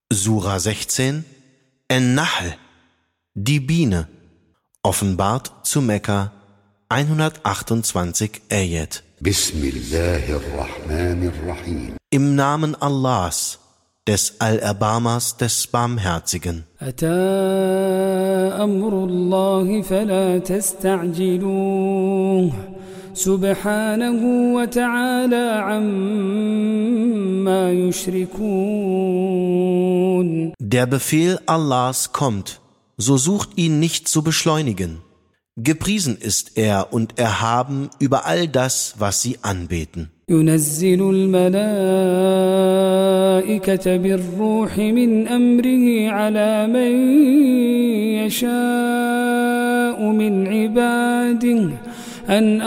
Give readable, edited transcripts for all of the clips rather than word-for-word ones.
Sura 16, An-Nahl, die Biene, offenbart zu Mekka, 128 Ayat. Bismillahirrahmanirrahim. Im Namen Allahs, des Allerbarmers, des Barmherzigen. أتى أمر الله فلا تستعجلوه سبحانه وتعالى عما يشركون. Der Befehl Allahs kommt, so sucht ihn nicht zu beschleunigen. Gepriesen ist er und erhaben über all das, was sie anbeten. ينزل الملائكة بالروح من أمره على من يشاء من عباده أن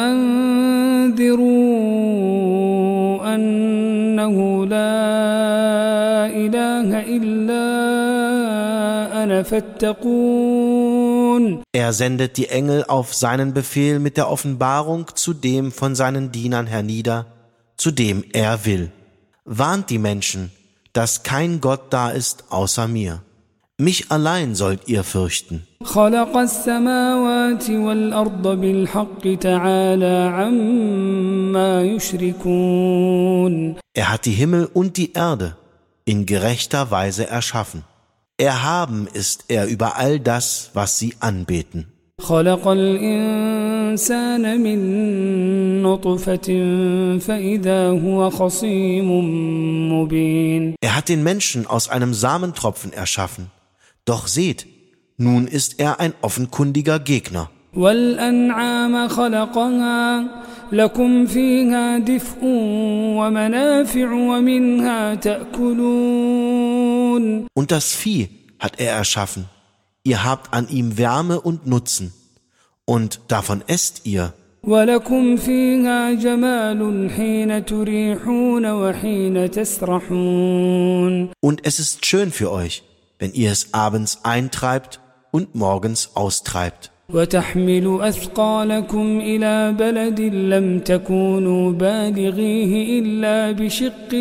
أنذروا أنه لا إله إلا أنا فاتقون. Er sendet die Engel auf seinen Befehl mit der Offenbarung zu dem von seinen Dienern hernieder, zu dem er will. Warnt die Menschen, dass kein Gott da ist außer mir. Mich allein sollt ihr fürchten. خلق السماوات والأرض بالحق تعالى عما يشركون. Er hat die Himmel und die Erde in gerechter Weise erschaffen. Erhaben ist er über all das, was sie anbeten. خلق الإنسان من نطفة فإذا هو خصيم مبين. Er hat den Menschen aus einem Samentropfen erschaffen. Doch seht, nun ist er ein offenkundiger Gegner. والأنعام خلقها لكم فيها دفء ومنافع ومنها تأكلون. Und das Vieh hat er erschaffen. Ihr habt an ihm Wärme und Nutzen. Und davon esst ihr. ولكم فيها جمال حين تريحون وحين تسرحون. Und es ist schön für euch, wenn ihr es abends eintreibt und morgens austreibt. وتحمل أثقالكم إلى بلد لم تكونوا بالغيه إلا بشق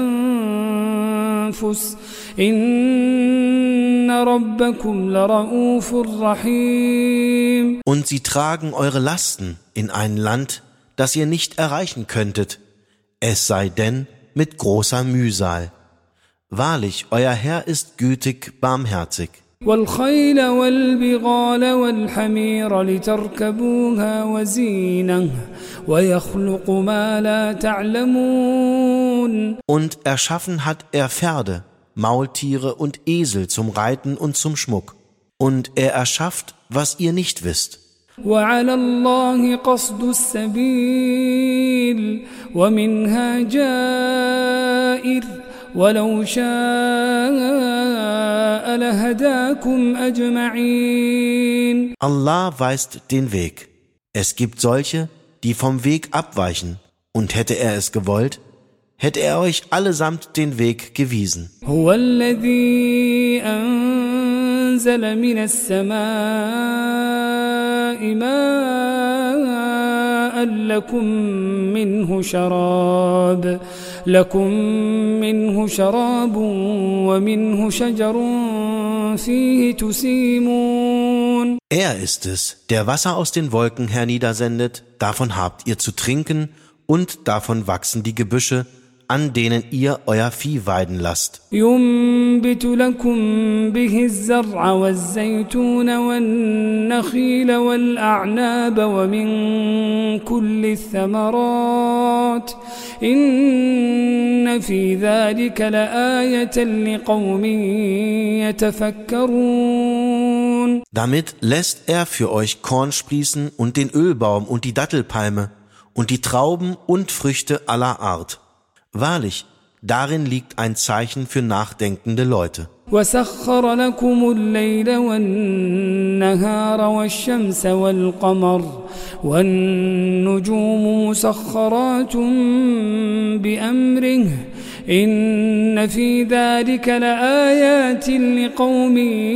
الأنفس إن ربكم لرؤوف رحيم. Und sie tragen eure Lasten in ein Land, das ihr nicht erreichen könntet, es sei denn mit großer Mühsal. Wahrlich, euer Herr ist gütig, barmherzig. والخيل والبغال والحمير لتركبوها وزينة ويخلق ما لا تعلمون. Und erschaffen hat er Pferde, Maultiere und Esel zum Reiten und zum Schmuck. Und er erschafft, was ihr nicht wisst. وعلى الله قصد السبيل ومنها جائر ولو شاء لهداكم أجمعين. Allah weist den Weg. Es gibt solche, die vom Weg abweichen. Und hätte er es gewollt, hätte er euch allesamt den Weg gewiesen. هو الذي أنزل من السماء ماء لكم منه شراب ومنه شجر فيه تسيمون. Er ist es, der Wasser aus den Wolken herniedersendet, davon habt ihr zu trinken, und davon wachsen die Gebüsche, an denen ihr euer Vieh weiden lasst. ينبت لكم به الزرع والزيتون والنخيل والأعناب ومن كل الثمرات إن في ذلك لآية لقوم يتفكرون. Damit lässt er für euch Korn sprießen und den Ölbaum und die Dattelpalme und die Trauben und Früchte aller Art. Wahrlich, darin liegt ein Zeichen für nachdenkende Leute. وسخر لكم الليل والنهار والشمس والقمر والنجوم مسخرات بأمره إن في ذلك لآيات لقوم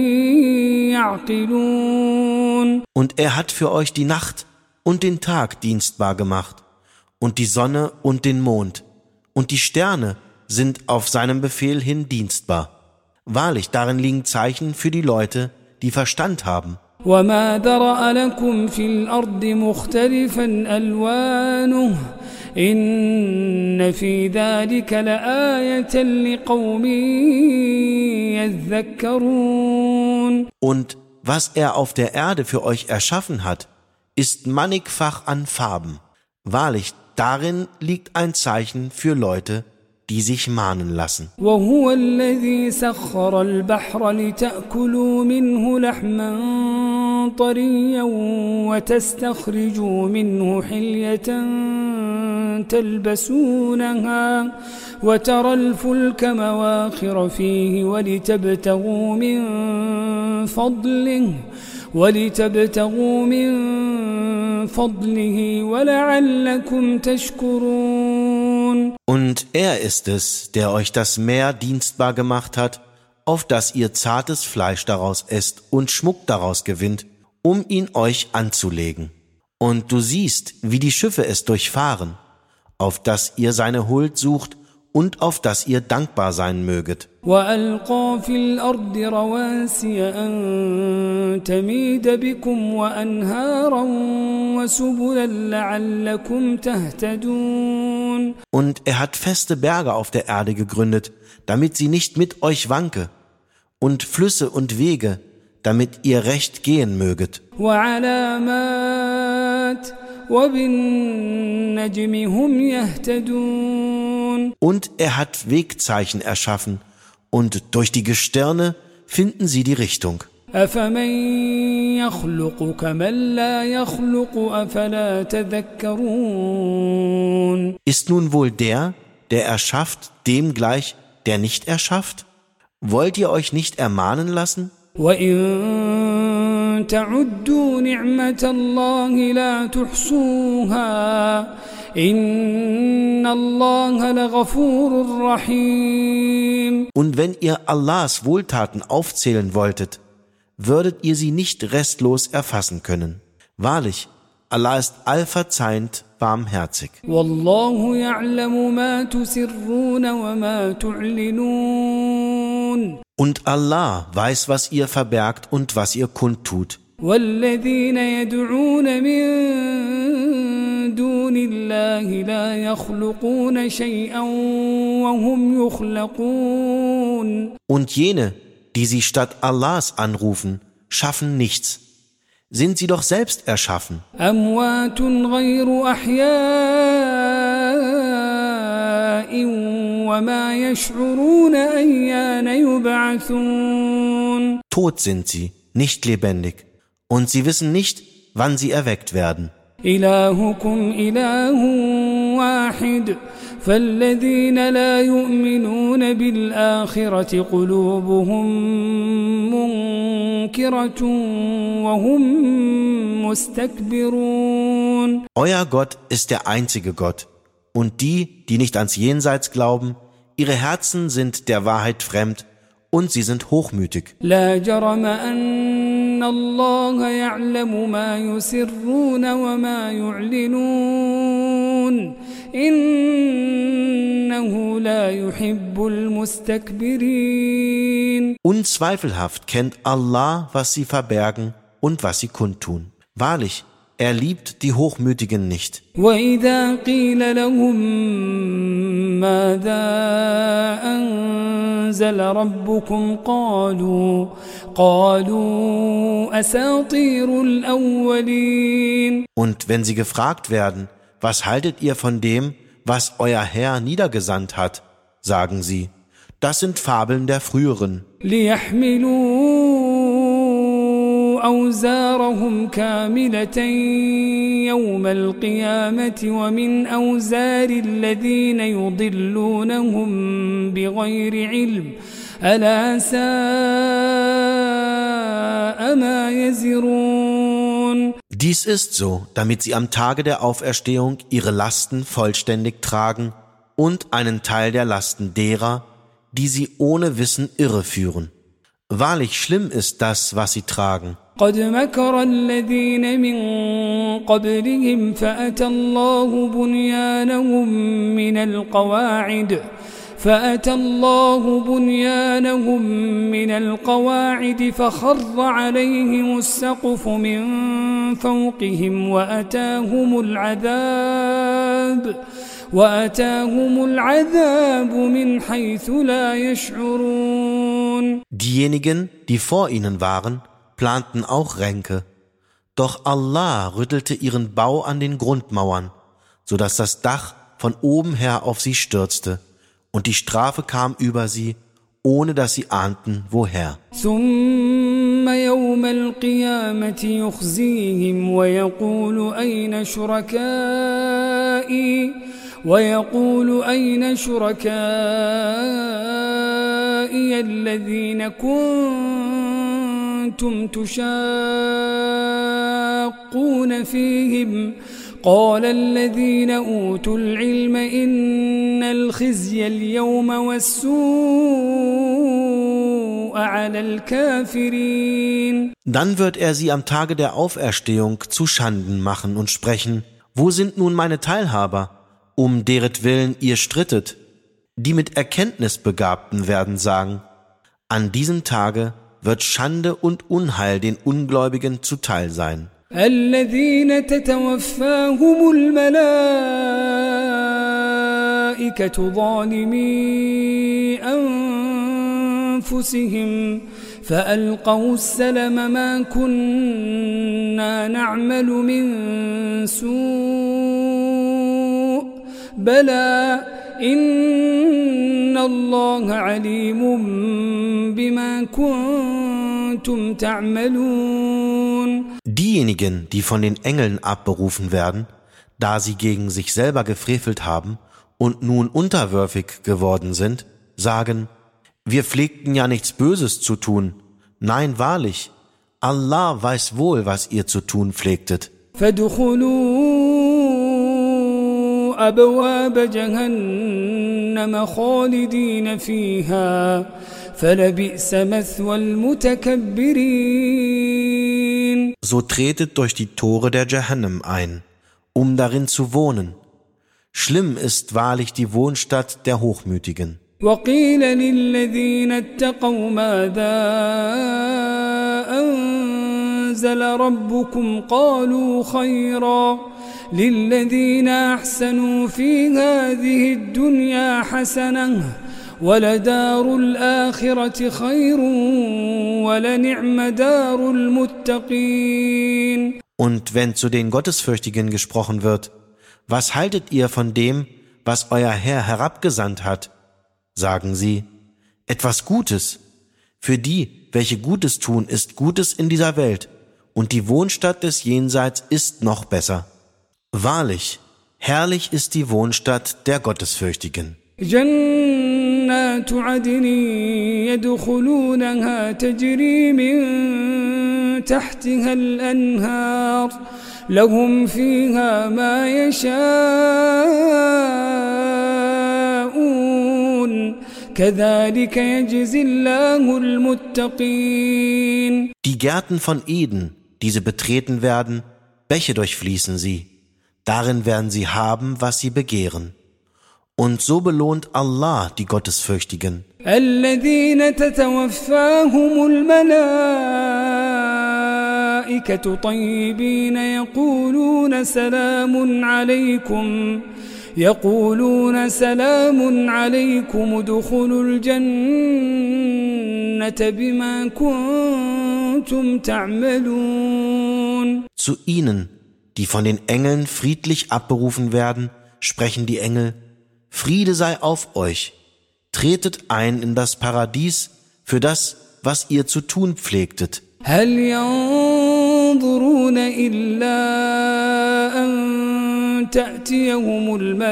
يعقلون. Und er hat für euch die Nacht und den Tag dienstbar gemacht und die Sonne und den Mond. Und die Sterne sind auf seinem Befehl hin dienstbar. Wahrlich, darin liegen Zeichen für die Leute, die Verstand haben. وما ذرأ لكم في الأرض مختلفا ألوانه إن في ذلك لآية لقوم يذكرون. Und was er auf der Erde für euch erschaffen hat, ist mannigfach an Farben. Wahrlich, darin liegt ein Zeichen für Leute, die sich mahnen lassen. وهو الذي سخر البحر لتأكلوا منه لحما طريا وتستخرجوا منه حلية تلبسونها وترى الفلك مواخر فيه ولتبتغوا من فضله ولعلكم تشكرون. Und er ist es, der euch das Meer dienstbar gemacht hat, auf das ihr zartes Fleisch daraus esst und Schmuck daraus gewinnt, um ihn euch anzulegen. Und du siehst, wie die Schiffe es durchfahren, auf das ihr seine Huld sucht und auf das ihr dankbar sein möget. وألقى في الأرض رواسي أن تميد بكم وأنهارا وسبلا لعلكم تهتدون. Und er hat feste Berge auf der Erde gegründet, damit sie nicht mit euch wanke, und Flüsse und Wege, damit ihr recht gehen möget. وعلامات وبالنجم هم يهتدون. Und er hat Wegzeichen erschaffen, und durch die Gestirne finden sie die Richtung. أفمن يخلق كمن لا يخلق أفلا تذكرون. Ist nun wohl der erschafft, dem gleich, der nicht erschafft? Wollt ihr euch nicht ermahnen lassen? وإن تعدوا نعمة الله لا تحصوها إن الله لغفور رحيم. Und wenn ihr Allahs Wohltaten aufzählen wolltet, würdet ihr sie nicht restlos erfassen können. Wahrlich, Allah ist allverzeihend, barmherzig. والله يعلم ما تسرون وما تعلنون. Und Allah weiß, was ihr verbergt und was ihr kundtut. والذين يدعون من دون الله لا يخلقون شيئا وهم يخلقون. Und jene, die sie statt Allahs anrufen, schaffen nichts. Sind sie doch selbst erschaffen. أموات غير أحياء وما يشعرون أيان يبعثون. Tot sind sie, nicht lebendig, und sie wissen nicht, wann sie erweckt werden. إلهكم إله واحد فالذين لا يؤمنون بالآخرة قلوبهم منكرة وهم مستكبرون. Euer Gott ist der einzige Gott, und die, die nicht ans Jenseits glauben, ihre Herzen sind der Wahrheit fremd und sie sind hochmütig. لا جرم أن الله يعلم ما يسرون وما يعلنون إنه لا يحب المستكبرين. Unzweifelhaft kennt Allah, was sie verbergen und was sie kundtun. Wahrlich, er liebt die Hochmütigen nicht. وإذا قيل لهم ماذا أنزل ربكم قالوا أساطير الأولين. Und wenn sie gefragt werden, was haltet ihr von dem, was euer Herr niedergesandt hat, sagen sie, das sind Fabeln der Früheren. ليحملوا أوزارهم كاملة يوم القيامة ومن أوزار الذين يضلونهم بغير علم ألا ساء ما يزرون. Dies ist so, damit sie am Tage der Auferstehung ihre Lasten vollständig tragen und einen Teil der Lasten derer, die sie ohne Wissen irreführen. Wahrlich schlimm ist das, was sie tragen. قد مكر الذين من قبلهم فأتى الله بنيانهم من القواعد فأتى الله بنيانهم من القواعد فخر عليهم السقف من فوقهم وأتاهم العذاب من حيث لا يشعرون. Diejenigen, die vor ihnen waren, planten auch Ränke. Doch Allah rüttelte ihren Bau an den Grundmauern, sodass das Dach von oben her auf sie stürzte, und die Strafe kam über sie, ohne dass sie ahnten, woher. ثم يوم القيامة يخزيهم ويقول أين شركائي الذين كنتم تشاقون فيهم قال الذين أوتوا العلم إن الخزي اليوم والسوء على الكافرين. Dann wird er sie am Tage der Auferstehung zu Schanden machen und sprechen: Wo sind nun meine Teilhaber, um deretwillen ihr strittet? Die mit Erkenntnis Begabten werden sagen: An diesem Tage wird Schande und Unheil den Ungläubigen zuteil sein. الذين تتوفاهم الملائكة ظالمي أنفسهم فألقوا السلم ما كنا نعمل من سوء بلى إن الله عليم بما كنتم تعملون. Diejenigen, die von den Engeln abberufen werden, da sie gegen sich selber gefrevelt haben und nun unterwürfig geworden sind, sagen: Wir pflegten ja nichts Böses zu tun. Nein, wahrlich, Allah weiß wohl, was ihr zu tun pflegtet. فادخلوا أبواب جهنم خالدين فيها فلبئس مثوى المتكبرين. So tretet durch die Tore der Jahannam ein, um darin zu wohnen. Schlimm ist wahrlich die Wohnstadt der Hochmütigen. وقيل للذين اتقوا ماذا أنزل ربكم قالوا خيرا للذين أحسنوا في هذه الدنيا حسنة ولدار الآخرة خير ولنعم دار المتقين. Und wenn zu den Gottesfürchtigen gesprochen wird: Was haltet ihr von dem, was euer Herr herabgesandt hat? Sagen sie: Etwas Gutes. Für die, welche Gutes tun, ist Gutes in dieser Welt, und die Wohnstadt des Jenseits ist noch besser. Wahrlich, herrlich ist die Wohnstadt der Gottesfürchtigen. جنات عدن يدخلونها تجري من تحتها الأنهار لهم فيها ما يشاءون كذلك يجزي الله المتقين. Die Gärten von Eden, die sie betreten werden, Bäche durchfließen sie. Darin werden sie haben, was sie begehren. Und so belohnt Allah die Gottesfürchtigen. الذين تتوفاهم الملائكة طيبين يقولون سلام عليكم ادخلوا الجنة بما كنتم تعملون. Zu ihnen, die von den Engeln friedlich abberufen werden, sprechen die Engel: Friede sei auf euch, tretet ein in das Paradies für das, was ihr zu tun pflegtet. هل ينظرون إلا أن تأتيهم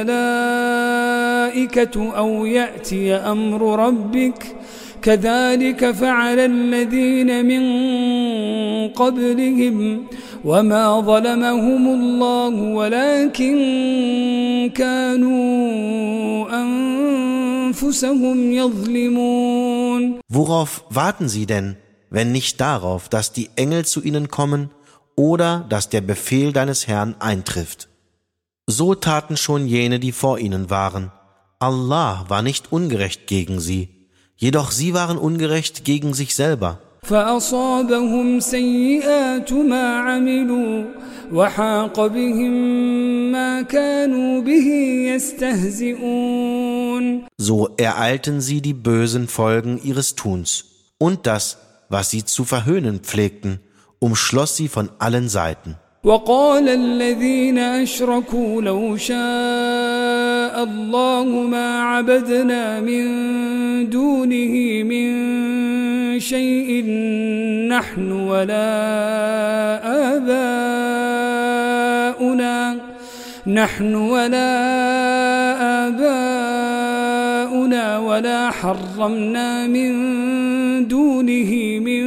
الملائكة أو يأتي أمر ربك كذلك فعل الذين من قبلهم وما ظلمهم الله ولكن كانوا أنفسهم يظلمون. Worauf warten sie denn, wenn nicht darauf, dass die Engel zu ihnen kommen oder dass der Befehl deines Herrn eintrifft? So taten schon jene, die vor ihnen waren. Allah war nicht ungerecht gegen sie, jedoch sie waren ungerecht gegen sich selber. فأصابهم سيئات ما عملوا وحاق بهم ما كانوا به يستهزئون. So ereilten sie die bösen Folgen ihres Tuns, und das, was sie zu verhöhnen pflegten, umschloss sie von allen Seiten. وقال الذين أشركوا لو شاء الله ما عبدنا من دونه من شيء نحن ولا آباؤنا ولا حرمنا من دونه من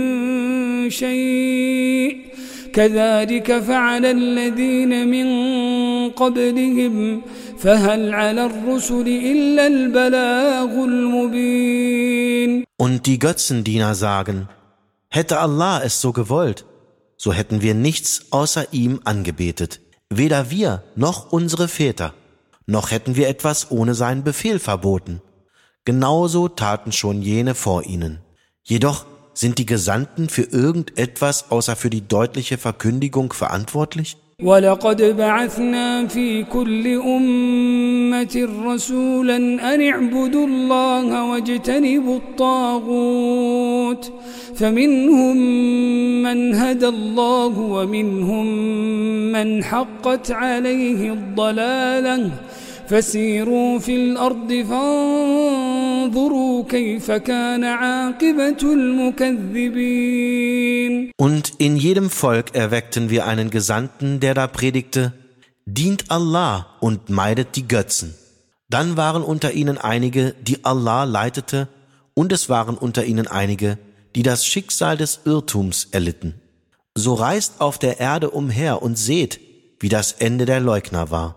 شيء كذلك فعل الذين من قبلهم فهل على الرسل إلا البلاغ المبين. Und die Götzendiener sagen, hätte Allah es so gewollt, so hätten wir nichts außer ihm angebetet. Weder wir noch unsere Väter, noch hätten wir etwas ohne seinen Befehl verboten. Genauso taten schon jene vor ihnen. Jedoch sind die Gesandten für irgendetwas außer für die deutliche Verkündigung verantwortlich? وَلَقَدْ بَعَثْنَا فِي كُلِّ أُمَّةٍ رَسُولًا أَنِ اعْبُدُوا اللَّهَ وَاجْتَنِبُوا الطَّاغُوتَ فَمِنْهُمْ مَنْ هَدَى اللَّهُ وَمِنْهُمْ مَنْ حَقَّتْ عَلَيْهِ الضَّلَالَةُ فسيروا في الأرض فانظروا كيف كان عاقبة المكذبين. Und in jedem Volk erweckten wir einen Gesandten, der da predigte, dient Allah und meidet die Götzen. Dann waren unter ihnen einige, die Allah leitete, und es waren unter ihnen einige, die das Schicksal des Irrtums erlitten. So reist auf der Erde umher und seht, wie das Ende der Leugner war.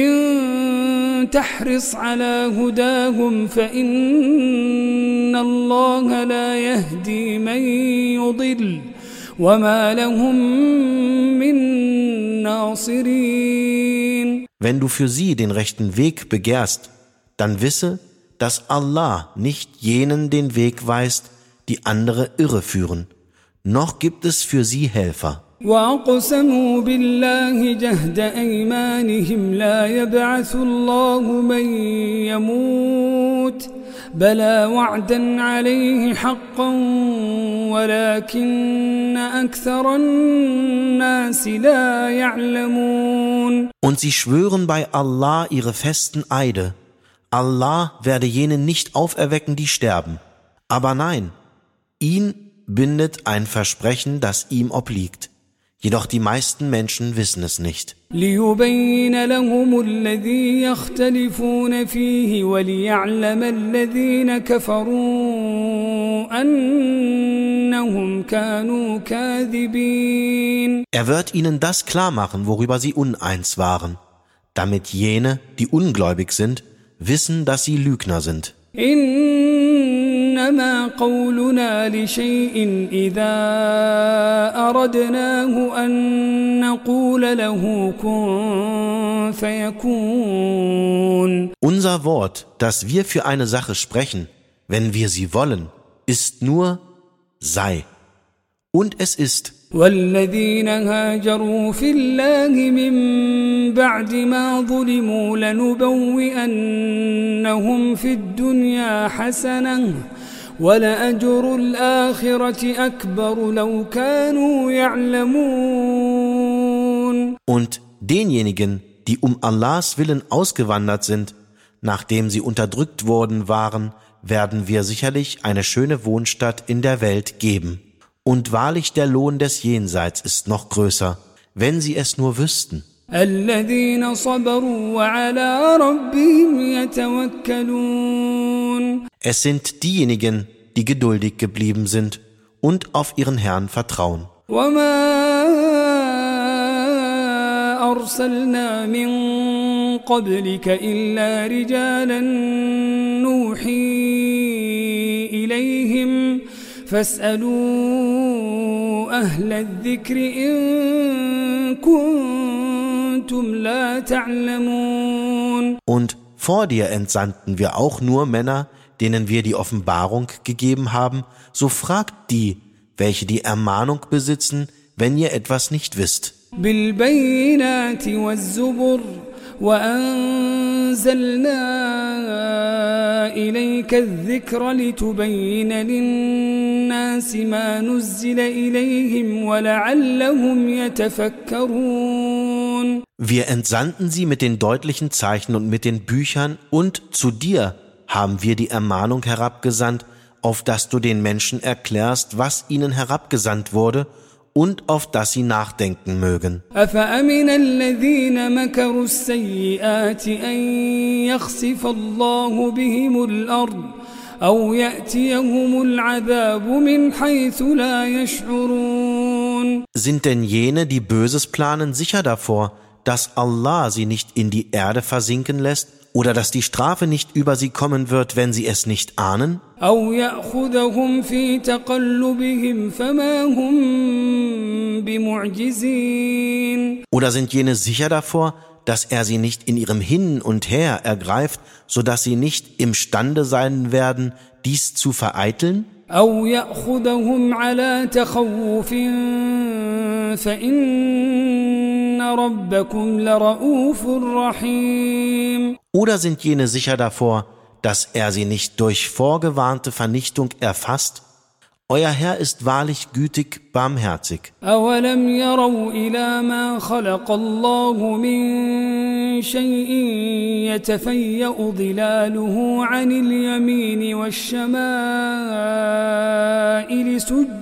تحرص على هداهم فإن الله لا يهدي من يضل وما لهم من ناصرين. Wenn du für sie den rechten Weg begehrst, dann wisse, dass Allah nicht jenen den Weg weist, die andere irreführen, noch gibt es für sie Helfer. وَأَقْسَمُوا بِاللَّهِ جَهْدَ أَيْمَانِهِمْ لَا يَبْعَثُ اللَّهُ مَن يَمُوتُ بَلَى وَعْدًا عَلَيْهِ حَقًّا وَلَكِنَّ أَكْثَرَ النَّاسِ لَا يَعْلَمُونَ. Und sie schwören bei Allah ihre festen Eide. Allah werde jene nicht auferwecken, die sterben. Aber nein, ihn bindet ein Versprechen, das ihm obliegt. Jedoch die meisten Menschen wissen es nicht. لِيُبَيِّنَ لَهُمُ الَّذِي يَخْتَلِفُونَ فِيهِ وَلِيَعْلَمَ الَّذِينَ كَفَرُوا أَنَّهُمْ كَانُوا كَاذِبِينَ. Er wird ihnen das klar machen, worüber sie uneins waren, damit jene, die ungläubig sind, wissen, dass sie Lügner sind. إنما قولنا لشيء إذا أردناه أن نقول له كن فيكون. Unser Wort, das wir für eine Sache sprechen, wenn wir sie wollen, ist nur sei. Und es ist. والذين هاجروا في الله من بعد ما ظلموا لنبوئنهم في الدنيا حسنة ولأجر الآخرة أكبر لو كانوا يعلمون. Und denjenigen, die um Allahs Willen ausgewandert sind, nachdem sie unterdrückt worden waren, werden wir sicherlich eine schöne Wohnstatt in der Welt geben. Und wahrlich der Lohn des Jenseits ist noch größer, wenn sie es nur wüssten. الذين صبروا وعلى ربهم يتوكلون. Es sind diejenigen, die geduldig geblieben sind und auf ihren Herrn vertrauen. وما أرسلنا من قبلك إلا رجالا نوحي إليهم فاسألوا أهل الذكر إن كنتم لا تعلمون. Und Vor dir entsandten wir auch nur Männer, denen wir die Offenbarung gegeben haben, so fragt die, welche die Ermahnung besitzen, wenn ihr etwas nicht wisst. بالبينات والزبر وأنزلنا إليك الذكر لتبين للناس ما نزل إليهم ولعلهم يتفكرون. Wir entsandten sie mit den deutlichen Zeichen und mit den Büchern, und zu dir haben wir die Ermahnung herabgesandt, auf dass du den Menschen erklärst, was ihnen herabgesandt wurde, und auf das sie nachdenken mögen. أفأمن الذين مكروا السيئات أن يخسف الله بهم الأرض أو يأتيهم العذاب من حيث لا يشعرون. Sind denn jene, die Böses planen, sicher davor, dass Allah sie nicht in die Erde versinken lässt oder dass die Strafe nicht über sie kommen wird, wenn sie es nicht ahnen? أو يأخذهم في تقلبهم فما هم بمعجزين. Oder sind jene sicher davor, dass er sie nicht in ihrem Hin und Her ergreift, so dass sie nicht imstande sein werden, dies zu vereiteln? أو يأخذهم على تخوف فإن ربكم لرؤوف رحيم. Oder sind jene sicher davor, dass er sie nicht durch vorgewarnte Vernichtung erfasst? Euer Herr ist wahrlich gütig, barmherzig. أولم يروا إلى ما خلق الله من شيء يتفيأ ظلاله عن اليمين والشمائل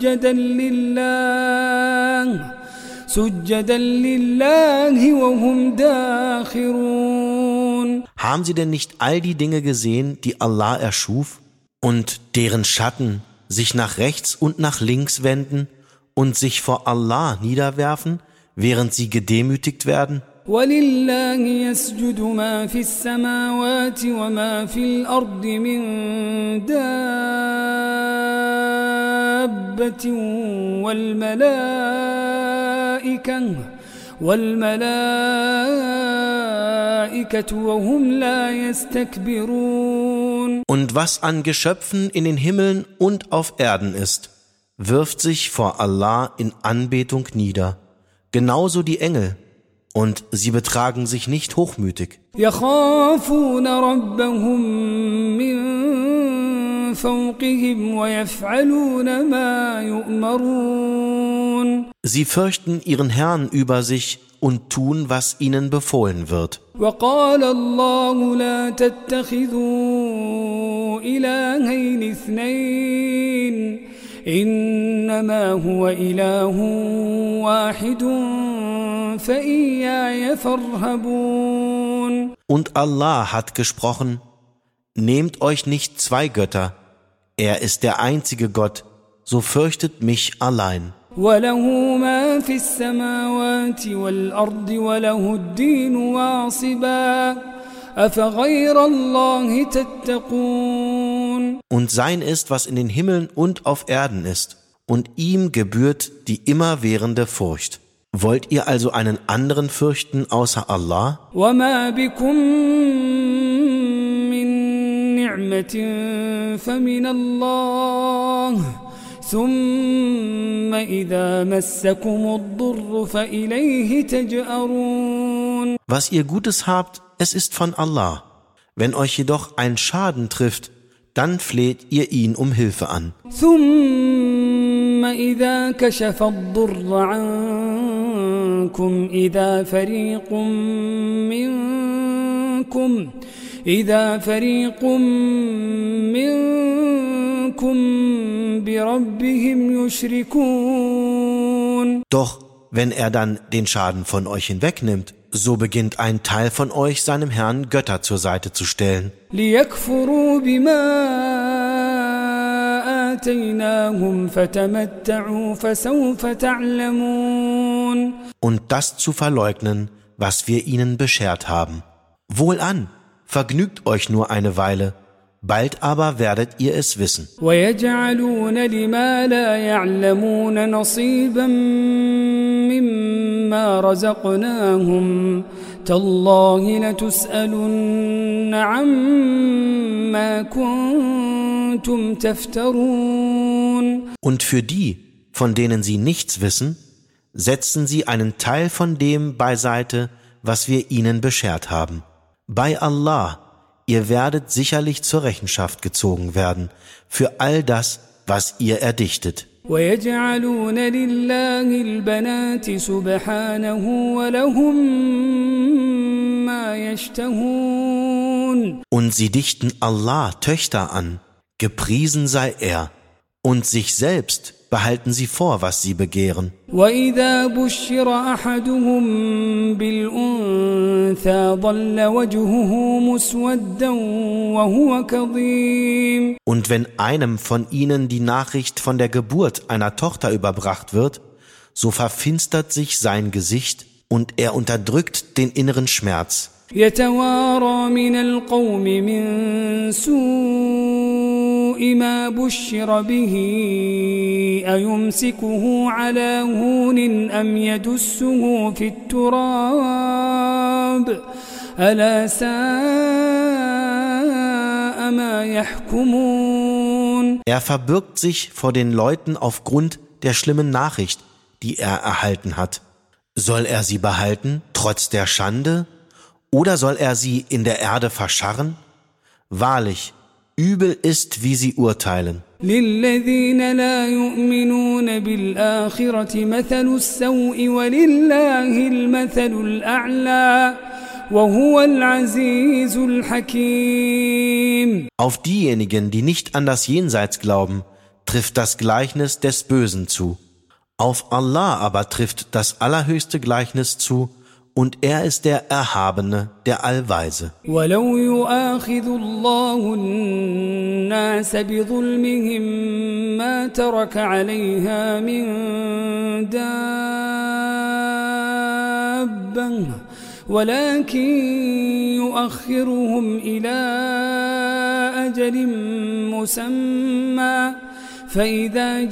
سجدا لله وهم داخرون. Haben sie denn nicht all die Dinge gesehen, die Allah erschuf, und deren Schatten sich nach rechts und nach links wenden und sich vor Allah niederwerfen, während sie gedemütigt werden? وَلِلَّهِ يَسْجُدُ مَا فِي السَّمَاوَاتِ وَمَا فِي الْأَرْضِ مِن دَابَّةٍ وَالْمَلَائِكَةُ وَهُمْ لَا يَسْتَكْبِرُونَ. Und was an Geschöpfen in den Himmeln und auf Erden ist, wirft sich vor Allah in Anbetung nieder, genauso die Engel, und sie betragen sich nicht hochmütig. يَخَافُونَ رَبَّهُم مِّن فَوْقِهِمْ وَيَفْعَلُونَ مَا يُؤْمَرُونَ. Sie fürchten ihren Herrn über sich und tun, was ihnen befohlen wird. وَقَالَ اللَّهُ لَا تَتَّخِذُوا إِلَٰهَيْنِ اثْنَيْنِ إِنَّمَا هُوَ إِلَٰهٌ وَاحِدٌ فَإِيَّايَ فَارْهَبُونِ. Und Allah hat gesprochen: Nehmt euch nicht zwei Götter, er ist der einzige Gott, so fürchtet mich allein. وَلَهُ مَا فِي السَّمَاوَاتِ وَالْأَرْضِ وَلَهُ الدِّينُ وَاصِبًا أَفَغَيْرَ اللَّهِ تَتَّقُونَ. Und sein ist, was in den Himmeln und auf Erden ist, und ihm gebührt die immerwährende Furcht. Wollt ihr also einen anderen fürchten außer Allah? وَمَا بِكُم مِّن نِّعْمَةٍ فَمِنَ اللَّهِ ثُمَّ إِذَا مَسَّكُمُ الضُّرُّ فَإِلَيْهِ تَجْأَرُونَ. Was ihr Gutes habt, es ist von Allah. Wenn euch jedoch ein Schaden trifft, dann fleht ihr ihn um Hilfe an. ثُمَّ إِذَا كَشَفَ الضُّرَّ عَنكُمْ إِذَا فَرِيقٌ مِّنكُمْ بِرَبِّهِمْ يُشْرِكُونَ. Doch wenn er dann den Schaden von euch hinwegnimmt, so beginnt ein Teil von euch seinem Herrn Götter zur Seite zu stellen. لِيَكْفُرُوا بِمَا آتَيْنَاهُمْ فَتَمَتَّعُوا فَسَوْفَ تَعْلَمُونَ. Und das zu verleugnen, was wir ihnen beschert haben. Wohlan, vergnügt euch nur eine Weile, bald aber werdet ihr es wissen. وَيَجْعَلُونَ لِمَا لَا يَعْلَمُونَ نَصِيبًا مِّمَّا رَزَقْنَاهُمْ تالله لتسألن عما كنتم تفترون. Und für die, von denen sie nichts wissen, setzen sie einen Teil von dem beiseite, was wir ihnen beschert haben. Bei Allah, ihr werdet sicherlich zur Rechenschaft gezogen werden für all das, was ihr erdichtet. وَيَجْعَلُونَ لِلَّهِ الْبَنَاتِ سُبْحَانَهُ وَلَهُم مَّا يَشْتَهُونَ. Und sie dichten Allah Töchter an, gepriesen sei er, und sich selbst behalten sie vor, was sie begehren. وَإِذَا بُشِّرَ أَحَدُهُم بِالْأُنثَىٰ ظَلَّ وَجْهُهُ مُسْوَدًّا وَهُوَ كَظِيمٌ. Und wenn einem von ihnen die Nachricht von der Geburt einer Tochter überbracht wird, so verfinstert sich sein Gesicht und er unterdrückt den inneren Schmerz. يَتَوَارَىٰ مِنَ الْقَوْمِ مِن سُوءِ مَا بُشِّرَ بِهِ أَيُمْسِكُهُ عَلَىٰ هُونٍ أَمْ يَدُسُّهُ فِي التُّرَابِ أَلَا سَاءَ مَا يَحْكُمُونَ. Er verbirgt sich vor den Leuten aufgrund der schlimmen Nachricht, die er erhalten hat. Soll er sie behalten, trotz der Schande? Oder soll er sie in der Erde verscharren? Wahrlich, übel ist, wie sie urteilen. لِلَّذِينَ لَا يُؤْمِنُونَ بِالْآخِرَةِ مَثَلُ السَّوْءِ وَلِلَّهِ الْمَثَلُ الْأَعْلَى وَهُوَ الْعَزِيزُ الْحَكِيمُ. Auf diejenigen, die nicht an das Jenseits glauben, trifft das Gleichnis des Bösen zu. Auf Allah aber trifft das allerhöchste Gleichnis zu, und er ist der Erhabene, der Allweise. وَلَوْ يُؤَاخِذُ اللَّهُ النَّاسَ بِظُلْمِهِم مَّا تَرَكَ عَلَيْهَا مِن دَابَّةٍ وَلَكِن يُؤَخِّرُهُمْ إِلَىٰ أَجَلٍ مُّسَمًّى فَإِذَا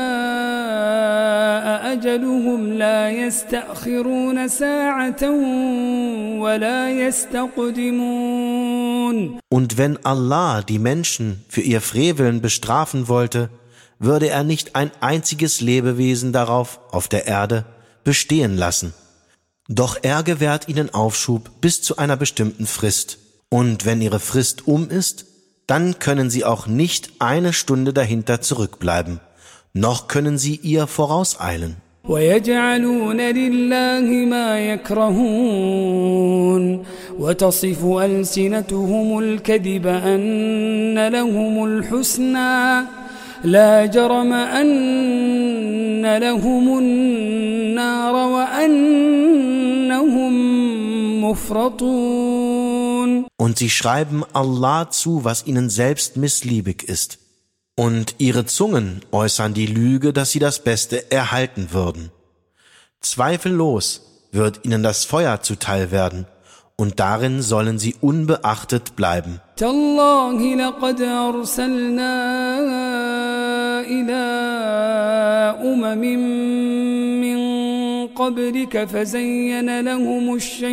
جَاءَ أَجَلُهُمْ لَا يَسْتَأْخِرُونَ سَاعَةً وَلَا يَسْتَقْدِمُونَ. Und wenn Allah die Menschen für ihr Freveln bestrafen wollte, würde er nicht ein einziges Lebewesen darauf, auf der Erde, bestehen lassen. Doch er gewährt ihnen Aufschub bis zu einer bestimmten Frist. Und wenn ihre Frist ist, dann können sie auch nicht eine Stunde dahinter zurückbleiben, noch können sie ihr vorauseilen. وَيَجْعَلُونَ لِلَّهِ مَا يَكْرَهُونَ وَتَصِفُ أَلْسِنَتُهُمُ الْكَذِبَ أَنَّ لَهُمُ الْحُسْنَىٰ لَا جَرَمَ أَنَّ لَهُمُ النَّارَ وَأَنَّهُمْ مُفْرَطُونَ. Und sie schreiben Allah zu, was ihnen selbst missliebig ist. Und ihre Zungen äußern die Lüge, dass sie das Beste erhalten würden. Zweifellos wird ihnen das Feuer zuteil werden, und darin sollen sie unbeachtet bleiben. تالله لقد أرسلنا إلى من قبلك فزين لهم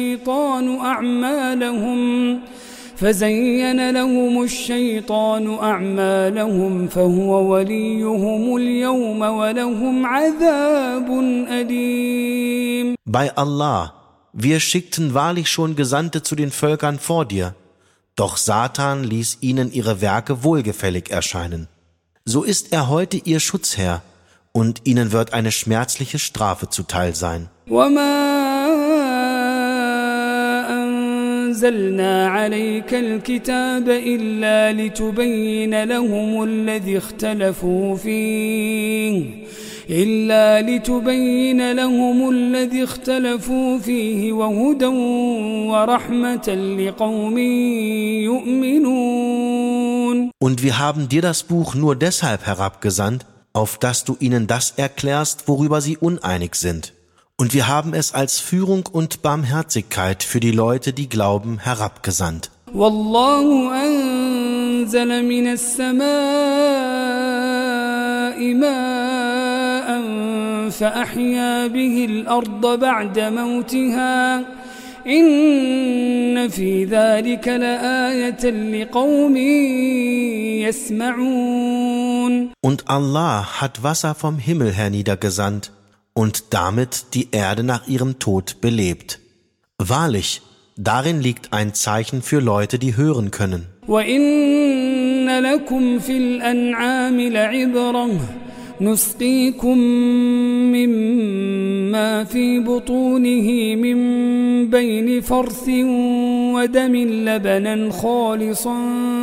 الشيطان أعمالهم فهو وليهم اليوم ولهم عذاب أليم. Bei Allah, wir schickten wahrlich schon Gesandte zu den Völkern vor dir, doch Satan ließ ihnen ihre Werke wohlgefällig erscheinen. So ist er heute ihr Schutzherr, und ihnen wird eine schmerzliche Strafe zuteil sein. وَمَا أَنزَلْنَا عَلَيْكَ الْكِتَابَ إِلَّا لِتُبَيِّنَ لَهُمُ الَّذِي اخْتَلَفُوا فِيهِ وَهُدًى وَرَحْمَةً لِقَوْمٍ يُؤْمِنُونَ. Und wir haben dir das Buch nur deshalb herabgesandt, auf dass du ihnen das erklärst, worüber sie uneinig sind. Und wir haben es als Führung und Barmherzigkeit für die Leute, die glauben, herabgesandt. وَاللَّهُ أَنزَلَ مِنَ السَّمَاءِ مَاءً فَأَحْيَا بِهِ الْأَرْضَ بَعْدَ مَوْتِهَا إن في ذلك لآية لقوم يسمعون. Und Allah hat Wasser vom Himmel herniedergesandt und damit die Erde nach ihrem Tod belebt. Wahrlich, darin liegt ein Zeichen für Leute, die hören können. وَإِنَّ لَكُمْ فِي الْأَنْعَامِ لَعِبْرَةً نُسْقِيكُم مِّمَّا فِي بُطُونِهِ مِن بَيْنِ فَرْثٍ وَدَمٍ لَبَنًا خَالِصًا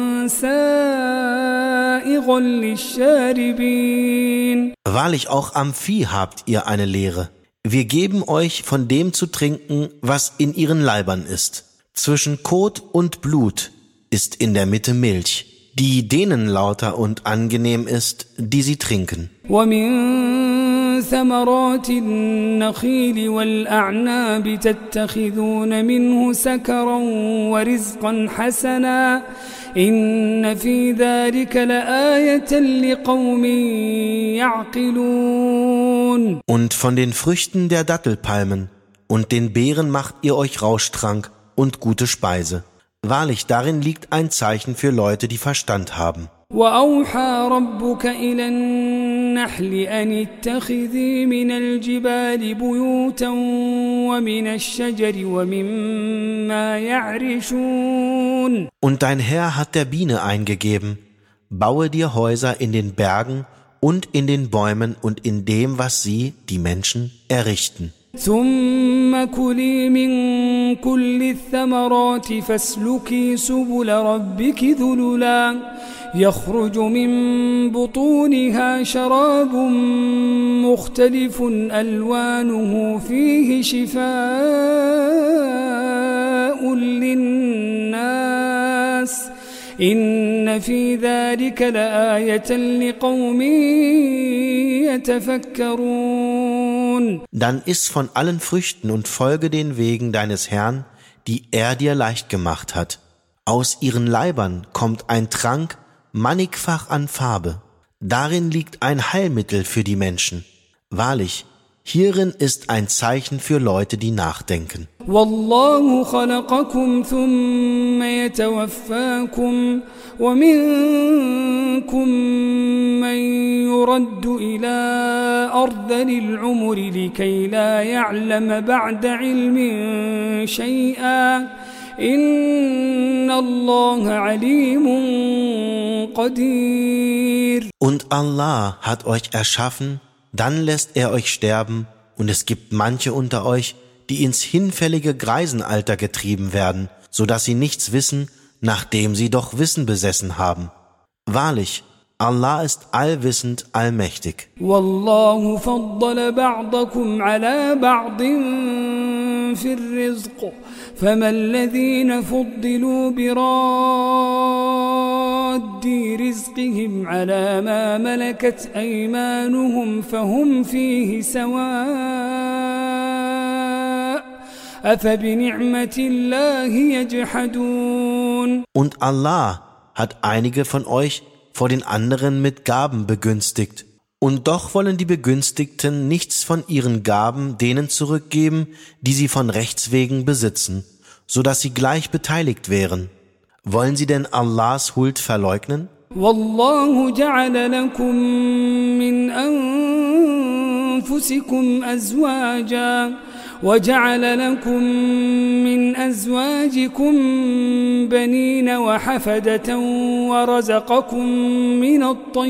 سَائِغًا لِلشَّارِبِينَ. Wahrlich, auch am Vieh habt ihr eine Lehre. Wir geben euch von dem zu trinken, was in ihren Leibern ist. Zwischen Kot und Blut ist in der Mitte Milch, die denen lauter und angenehm ist, die sie trinken. وَمِن ثَمَرَاتِ النَّخِيلِ وَالْأَعْنَابِ تَتَّخِذُونَ مِنْهُ سَكَرًا وَرِزْقًا حَسَنًا إِنَّ فِي ذَلِكَ لَآيَةً لِقَوْمٍ يَعْقِلُونَ. Und von den Früchten der Dattelpalmen und den Beeren macht ihr euch Rauschtrank und gute Speise. Wahrlich, darin liegt ein Zeichen für Leute, die Verstand haben. وَأَوْحَى رَبُّكَ إِلَى النَّحْلِ أَنِ اتَّخِذِي مِنَ الْجِبَالِ بُيُوتًا وَمِنَ الشَّجَرِ وَمِمَّا يَعْرِشُونَ. Und dein Herr hat der Biene eingegeben, baue dir Häuser in den Bergen und in den Bäumen und in dem, was sie, die Menschen, errichten. ثم كلي من كل الثمرات فاسلكي سبل ربك ذللا يخرج من بطونها شراب مختلف ألوانه فيه شفاء للناس إن في ذلك لآية لقوم يتفكرون. Dann iss von allen Früchten und folge den Wegen deines Herrn, die er dir leicht gemacht hat. Aus ihren Leibern kommt ein Trank, mannigfach an Farbe. Darin liegt ein Heilmittel für die Menschen. Wahrlich, hierin ist ein Zeichen für Leute, die nachdenken. والله خلقكم ثم يتوفاكم ومنكم من يرد إلى أرذل العمر لكي لا يعلم بعد علم شيئا إن الله عليم قدير. Und Allah hat euch erschaffen, dann lässt er euch sterben, und es gibt manche unter euch, die ins hinfällige Greisenalter getrieben werden, so dass sie nichts wissen, nachdem sie doch Wissen besessen haben. Wahrlich, Allah ist allwissend, allmächtig. والله فضل بعضكم على بعض في الرزق فما الذين فضلوا براد رزقهم على ما ملكت أيمانهم فهم فيه سواء أفبنعمة الله يجحدون. Und Allah hat einige von euch vor den anderen mit Gaben begünstigt. Und doch wollen die Begünstigten nichts von ihren Gaben denen zurückgeben, die sie von Rechts wegen besitzen, so dass sie gleich beteiligt wären. Wollen sie denn Allahs Huld verleugnen? والله جعل لكم من أنفسكم أزواجا وجعل لكم من أزواجكم بنين وحفدة ورزقكم من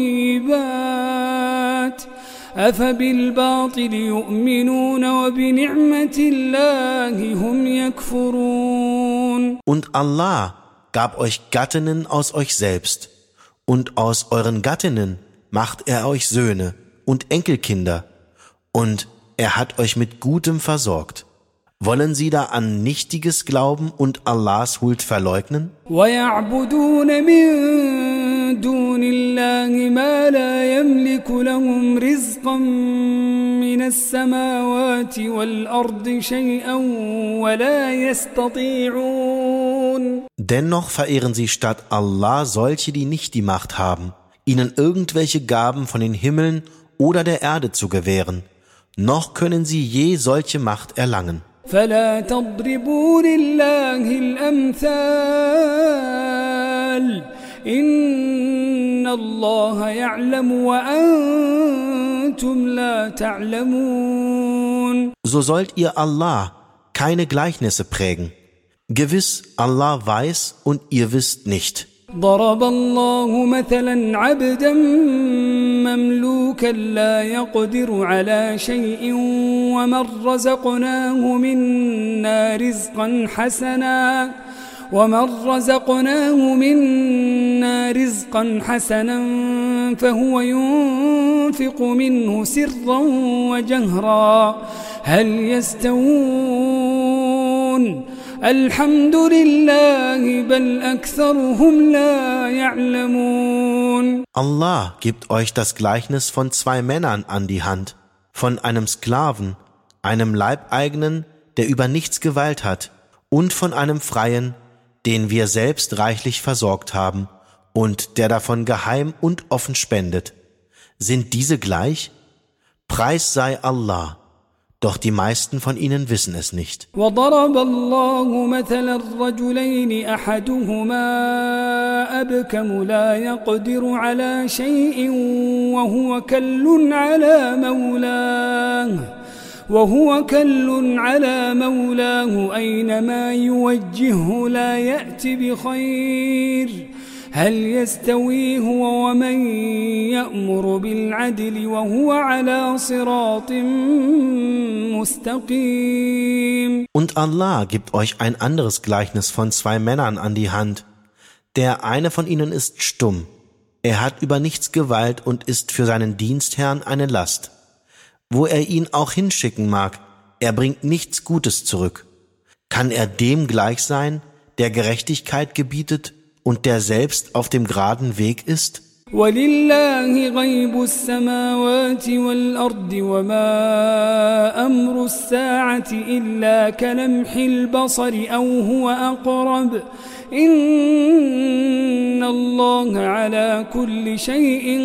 الطيبات أفبالباطل يؤمنون وبنعمة الله هم يكفرون. Und Allah gab euch Gattinnen aus euch selbst, und aus euren Gattinnen macht er euch Söhne und Enkelkinder, und er hat euch mit Gutem versorgt. Wollen sie da an Nichtiges glauben und Allahs Huld verleugnen? وَيَعْبُدُونَ مِن دُونِ اللَّهِ مَا لَا يَمْلِكُ لَهُمْ رِزْقًا مِنَ السَّمَاوَاتِ وَالْأَرْضِ شَيْئًا وَلَا يَسْتَطِيعُونَ. Dennoch verehren sie statt Allah solche, die nicht die Macht haben, ihnen irgendwelche Gaben von den Himmeln oder der Erde zu gewähren, noch können sie je solche Macht erlangen. فلا تضربوا لله الأمثال إن الله يعلم وأنتم لا تعلمون. So sollt ihr Allah keine Gleichnisse prägen. Gewiss, Allah weiß und ihr wisst nicht. ضرب الله مثلا عبدا مملوكا لا يقدر على شيء ومن رزقناه منا رزقا حسنا فهو ينفق منه سرا وجهرا هل يستوون الحمد لله بل أكثرهم لا يعلمون. Allah gibt euch das Gleichnis von 2 Männern an die Hand, von einem Sklaven, einem Leibeigenen, der über nichts Gewalt hat, und von einem Freien, den wir selbst reichlich versorgt haben und der davon geheim und offen spendet. Sind diese gleich? Preis sei Allah. Doch die meisten von ihnen wissen es nicht. وضرب الله مثلا الرجلين أحدهما أبكم لا يقدر على شيء وهو كل على مولاه أينما يوجهه لا يأتي بخير هل يستوي هو ومن يأمر بالعدل وهو على صراط مستقيم. Und Allah gibt euch ein anderes Gleichnis von 2 Männern an die Hand. Der eine von ihnen ist stumm. Er hat über nichts Gewalt und ist für seinen Dienstherrn eine Last. Wo er ihn auch hinschicken mag, er bringt nichts Gutes zurück. Kann er dem gleich sein, der Gerechtigkeit gebietet und der selbst auf dem geraden Weg ist? وَلِلَّهِ غَيْبُ السَّمَاوَاتِ وَالْأَرْضِ وَمَا أَمْرُ السَّاعَةِ إِلَّا كَلَمْحِ الْبَصَرِ أَوْ هُوَ أَقْرَبُ إِنَّ اللَّهَ عَلَى كُلِّ شَيْءٍ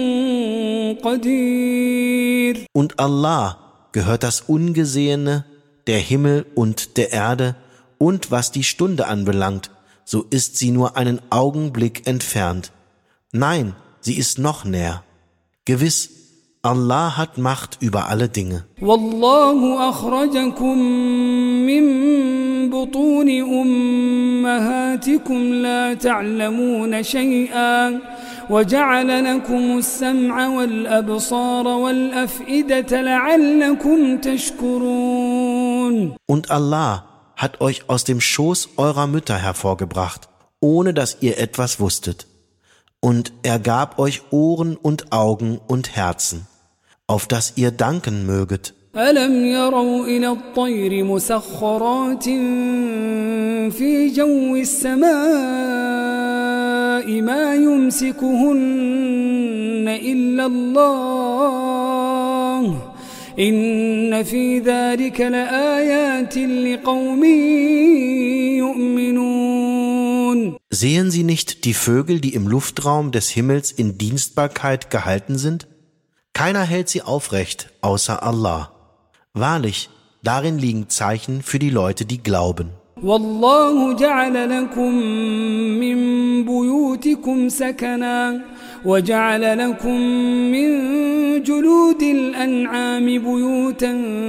قَدِيرٌ. Und Allah gehört das Ungesehene, der Himmel und der Erde, und was die Stunde anbelangt, so ist sie nur einen Augenblick entfernt. Nein, sie ist noch näher. Gewiss, Allah hat Macht über alle Dinge. Wallahu akhrajakum min butuni ummahatikum la ta'lamuna shay'an وجعل لكم السمع والأبصار والأفئدة لعلكم تشكرون. Und Allah hat euch aus dem Schoß eurer Mütter hervorgebracht, ohne dass ihr etwas wusstet. Und er gab euch Ohren und Augen und Herzen, auf das ihr danken möget. ألم يروا إلى الطير مسخرات في جو السماء ما يمسكهن إلا الله إن في ذلك لآيات لقوم يؤمنون. Sehen Sie nicht die Vögel, die im Luftraum des Himmels in Dienstbarkeit gehalten sind? Keiner hält sie aufrecht, außer Allah. Wahrlich, darin liegen Zeichen für die Leute, die glauben. والله جعل لكم من بيوتكم سكنا وجعل لكم من جلود الأنعام بيوتا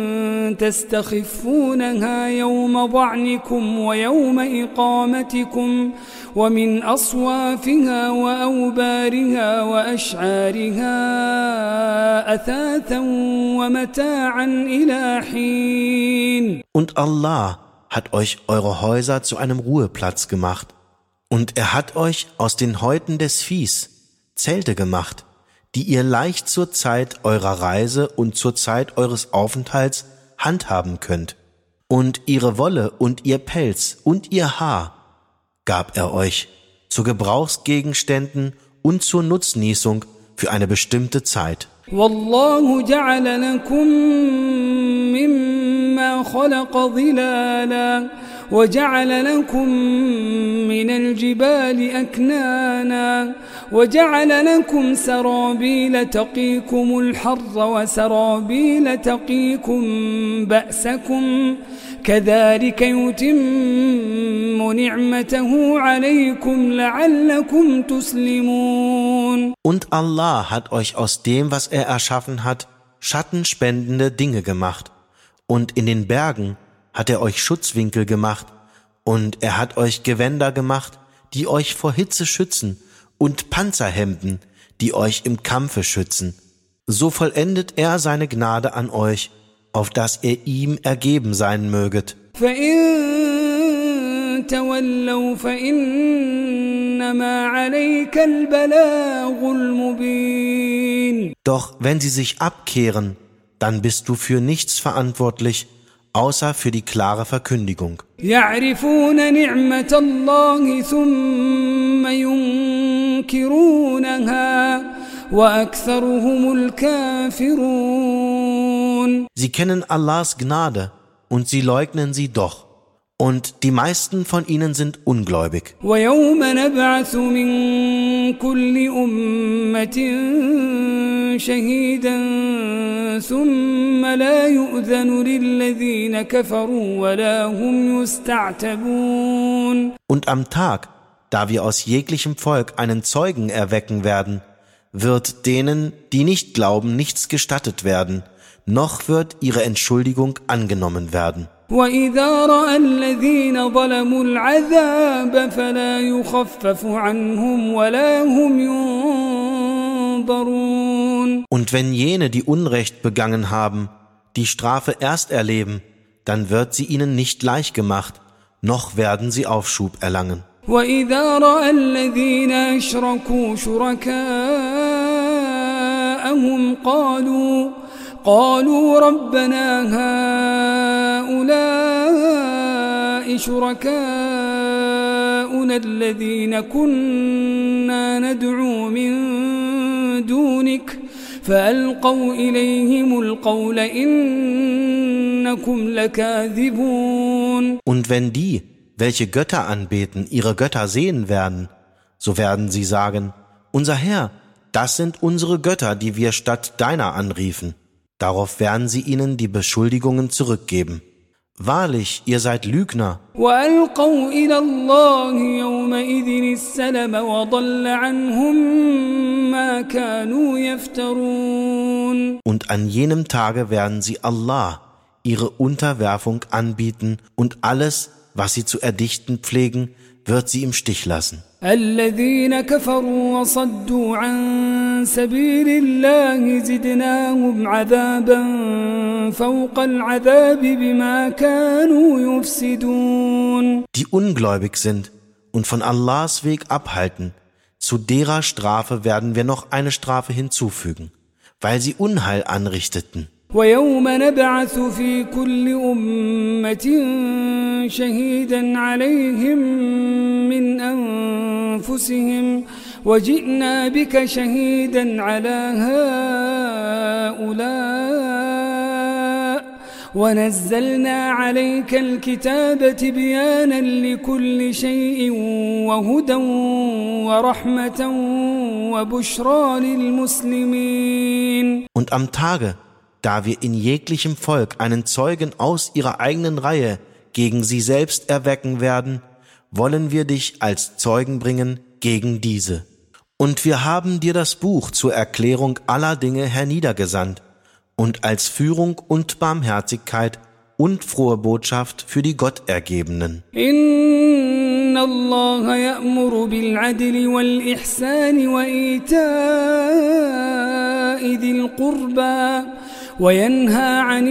تستخفونها يوم ضعنكم ويوم إقامتكم ومن أصوافها وأوبارها وأشعارها أثاثا ومتاعا إلى حين. Und Allah hat euch eure Häuser zu einem Ruheplatz gemacht. Und er hat euch aus den Häuten des Viehs Zelte gemacht, die ihr leicht zur Zeit eurer Reise und zur Zeit eures Aufenthalts handhaben könnt. Und ihre Wolle und ihr Pelz und ihr Haar gab er euch zu Gebrauchsgegenständen und zur Nutznießung für eine bestimmte Zeit. Wallahu ja'ala lakum mimma khalaqa dhilala وجعل لكم من الجبال أكنانا وجعل لكم سرابيل تقيكم الحر وسرابيل تقيكم بأسكم كذلك يتم نعمته عليكم لعلكم تسلمون. Und Allah hat euch aus dem, was er erschaffen hat, schattenspendende Dinge gemacht. Und in den Bergen hat er euch Schutzwinkel gemacht. Und er hat euch Gewänder gemacht, die euch vor Hitze schützen, und Panzerhemden, die euch im Kampfe schützen. So vollendet er seine Gnade an euch, auf dass ihr ihm ergeben sein möget. فَإِن تَوَلَّوْا فَإِنَّمَا عَلَيْكَ الْبَلَاغُ الْمُبِينُ. Doch wenn sie sich abkehren, dann bist du für nichts verantwortlich, außer für die klare Verkündigung. يَعْرِفُونَ نِعْمَةَ اللَّهِ ثُمَّ يُنْكِرُونَهَا وَأَكْثَرُهُمُ الْكَافِرُونَ. Sie kennen Allahs Gnade und sie leugnen sie doch. Und die meisten von ihnen sind ungläubig. وَيَوْمَ نَبْعَثُ مِنْ كُلِّ أُمَّةٍ شَهِيدًا ثُمَّ لَا يُؤْذَنُ لِلَّذِينَ كَفَرُوا وَلَا هُمْ يُسْتَعْتَبُونَ. Und am Tag, da wir aus jeglichem Volk einen Zeugen erwecken werden, wird denen, die nicht glauben, nichts gestattet werden, noch wird ihre Entschuldigung angenommen werden. وَإِذَا رَأَى الَّذِينَ ظَلَمُوا الْعَذَابَ فَلَا يُخَفَّفُ عَنْهُمْ وَلَا هُمْ يُنظَرُونَ. Und wenn jene, die Unrecht begangen haben, die Strafe erst erleben, dann wird sie ihnen nicht leicht gemacht, noch werden sie Aufschub erlangen. وَإِذَا رَأَى الَّذِينَ أَشْرَكُوا شُرَكَاءَهُمْ قالوا ربنا هؤلاء شركاؤنا الذين كنا ندعو من دونك فألقوا إليهم القول إنكم لكاذبون. Und wenn die, welche Götter anbeten, ihre Götter sehen werden, so werden sie sagen, unser Herr, das sind unsere Götter, die wir statt deiner anriefen. Darauf werden sie ihnen die Beschuldigungen zurückgeben. Wahrlich, ihr seid Lügner. وَأَلْقَوْا إِلَى اللَّهِ يَوْمَئِذٍ السَّلَمَ وَضَلَّ عَنْهُمْ مَا كَانُوا يَفْتَرُونَ. Und an jenem Tage werden sie Allah ihre Unterwerfung anbieten und alles, was sie zu erdichten pflegen, wird sie im Stich lassen. الذين كفروا وصدوا عن سبيل الله زدناهم عذابا فوق العذاب بما كانوا يفسدون. Die ungläubig sind und von Allahs Weg abhalten, zu derer Strafe werden wir noch eine Strafe hinzufügen, weil sie Unheil anrichteten. ويوم نبعث في كل أمة شهيدا عليهم من أنفسهم وجئنا بك شهيدا على هؤلاء ونزلنا عليك الكتاب تبيانا لكل شيء وهدى ورحمة وبشرى للمسلمين. Und am Tage, da wir in jeglichem Volk einen Zeugen aus ihrer eigenen Reihe gegen sie selbst erwecken werden, wollen wir dich als Zeugen bringen gegen diese. Und wir haben dir das Buch zur Erklärung aller Dinge herniedergesandt und als Führung und Barmherzigkeit und frohe Botschaft für die Gottergebenen. Inna Allah ya'muru bil 'adli wal ihsani wa ita'i dhil qurba وينهى عن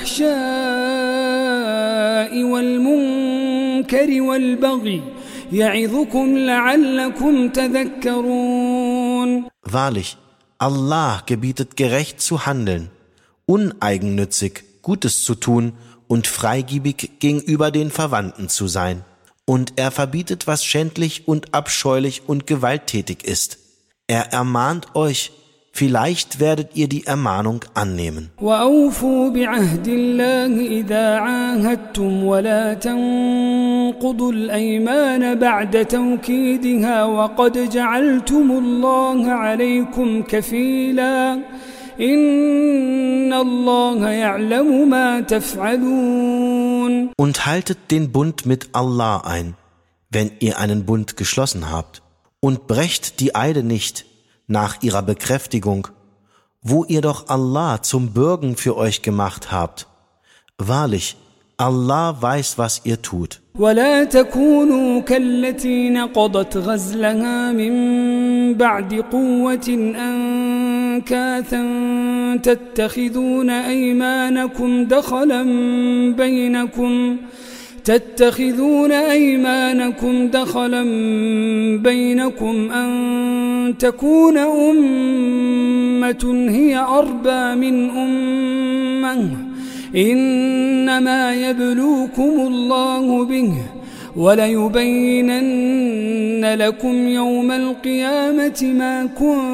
الفحشاء والمنكر والبغي يعظكم لعلكم تذكرون. Wahrlich, Allah gebietet gerecht zu handeln, uneigennützig Gutes zu tun und freigebig gegenüber den Verwandten zu sein. Und er verbietet, was schändlich und abscheulich und gewalttätig ist. Er ermahnt euch, vielleicht werdet ihr die Ermahnung annehmen. وأوفوا بعهد الله إذا عاهدتم ولا تنقضوا الأيمان بعد توكيدها وقد جعلتم الله عليكم كفيلا إن الله يعلم ما تفعلون. Und haltet den Bund mit Allah ein, wenn ihr einen Bund geschlossen habt, und brecht die Eide nicht nach ihrer Bekräftigung, wo ihr doch Allah zum Bürgen für euch gemacht habt. Wahrlich, Allah weiß, was ihr tut. ولا تكونوا كالتي نقضت غزلها من بعد قوة أنكاثا تتخذون أيمانكم دخلا بينكم أن تكون أمة هي أربى من أمة إنما يبلوكم الله به وليبينن لكم يوم القيامة ما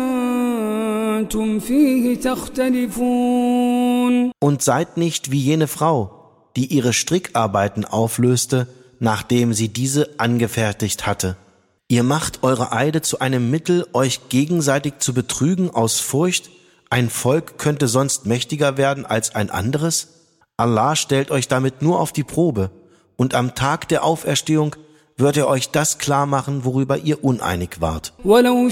كنتم فيه تختلفون. Und seid nicht wie jene Frau, die ihre Strickarbeiten auflöste, nachdem sie diese angefertigt hatte. Ihr macht eure Eide zu einem Mittel, euch gegenseitig zu betrügen aus Furcht, ein Volk könnte sonst mächtiger werden als ein anderes? Allah stellt euch damit nur auf die Probe, und am Tag der Auferstehung wird er euch das klar machen, worüber ihr uneinig wart. وَلَوْ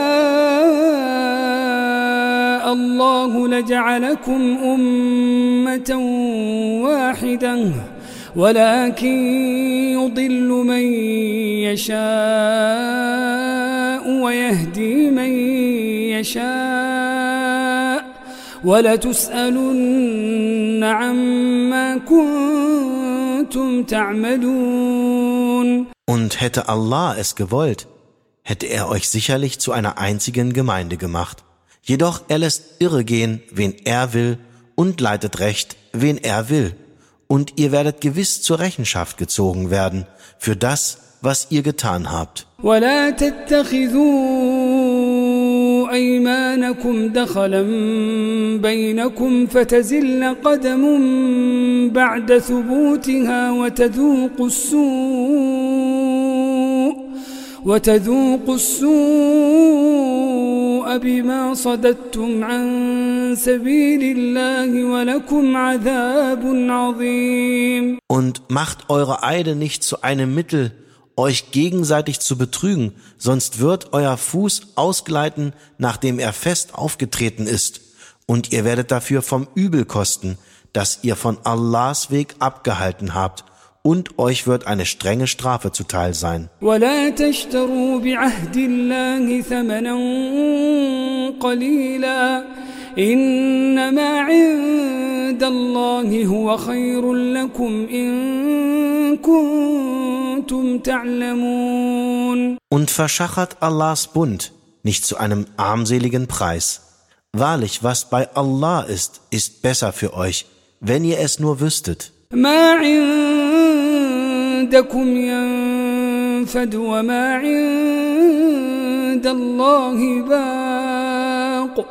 شَاءَ اللَّهُ لَجَعَلَكُمْ أُمَّةً وَاحِدَةً وَلَكِنْ يُضِلُّ مَنْ يَشَاءُ وَيَهْدِي مَنْ يَشَاءُ وَلَتُسْأَلُنَّ عَمَّا كُنْتُمْ تَعْمَلُونَ. Und hätte Allah es gewollt, hätte er euch sicherlich zu einer einzigen Gemeinde gemacht. Jedoch er lässt irregehen, wen er will, und leitet recht, wen er will. Und ihr werdet gewiss zur Rechenschaft gezogen werden für das, was ihr getan habt. وَلَا تَتَّخِذُوا أَيْمَانَكُمْ دَخَلًا بَيْنَكُمْ فَتَزِلَّ قَدَمٌ بَعْدَ ثُبُوتِهَا وتذوقوا السوء بما صددتم عن سبيل الله ولكم عذاب عظيم. Und macht eure Eide nicht zu einem Mittel, euch gegenseitig zu betrügen, sonst wird euer Fuß ausgleiten, nachdem er fest aufgetreten ist, und ihr werdet dafür vom Übel kosten, das ihr von Allahs Weg abgehalten habt, und euch wird eine strenge Strafe zuteil sein. وَلَا تَشْتَرُوا بِعَهْدِ اللَّهِ ثَمَنًا قَلِيلًا إِنَّمَا عِندَ اللَّهِ هُوَ خَيْرٌ لَكُمْ إِن كُنتُمْ تَعْلَمُونَ. Und verschachert Allahs Bund nicht zu einem armseligen Preis. Wahrlich, was bei Allah ist, ist besser für euch, wenn ihr es nur wüsstet. ما عندكم ينفد وما عند الله باق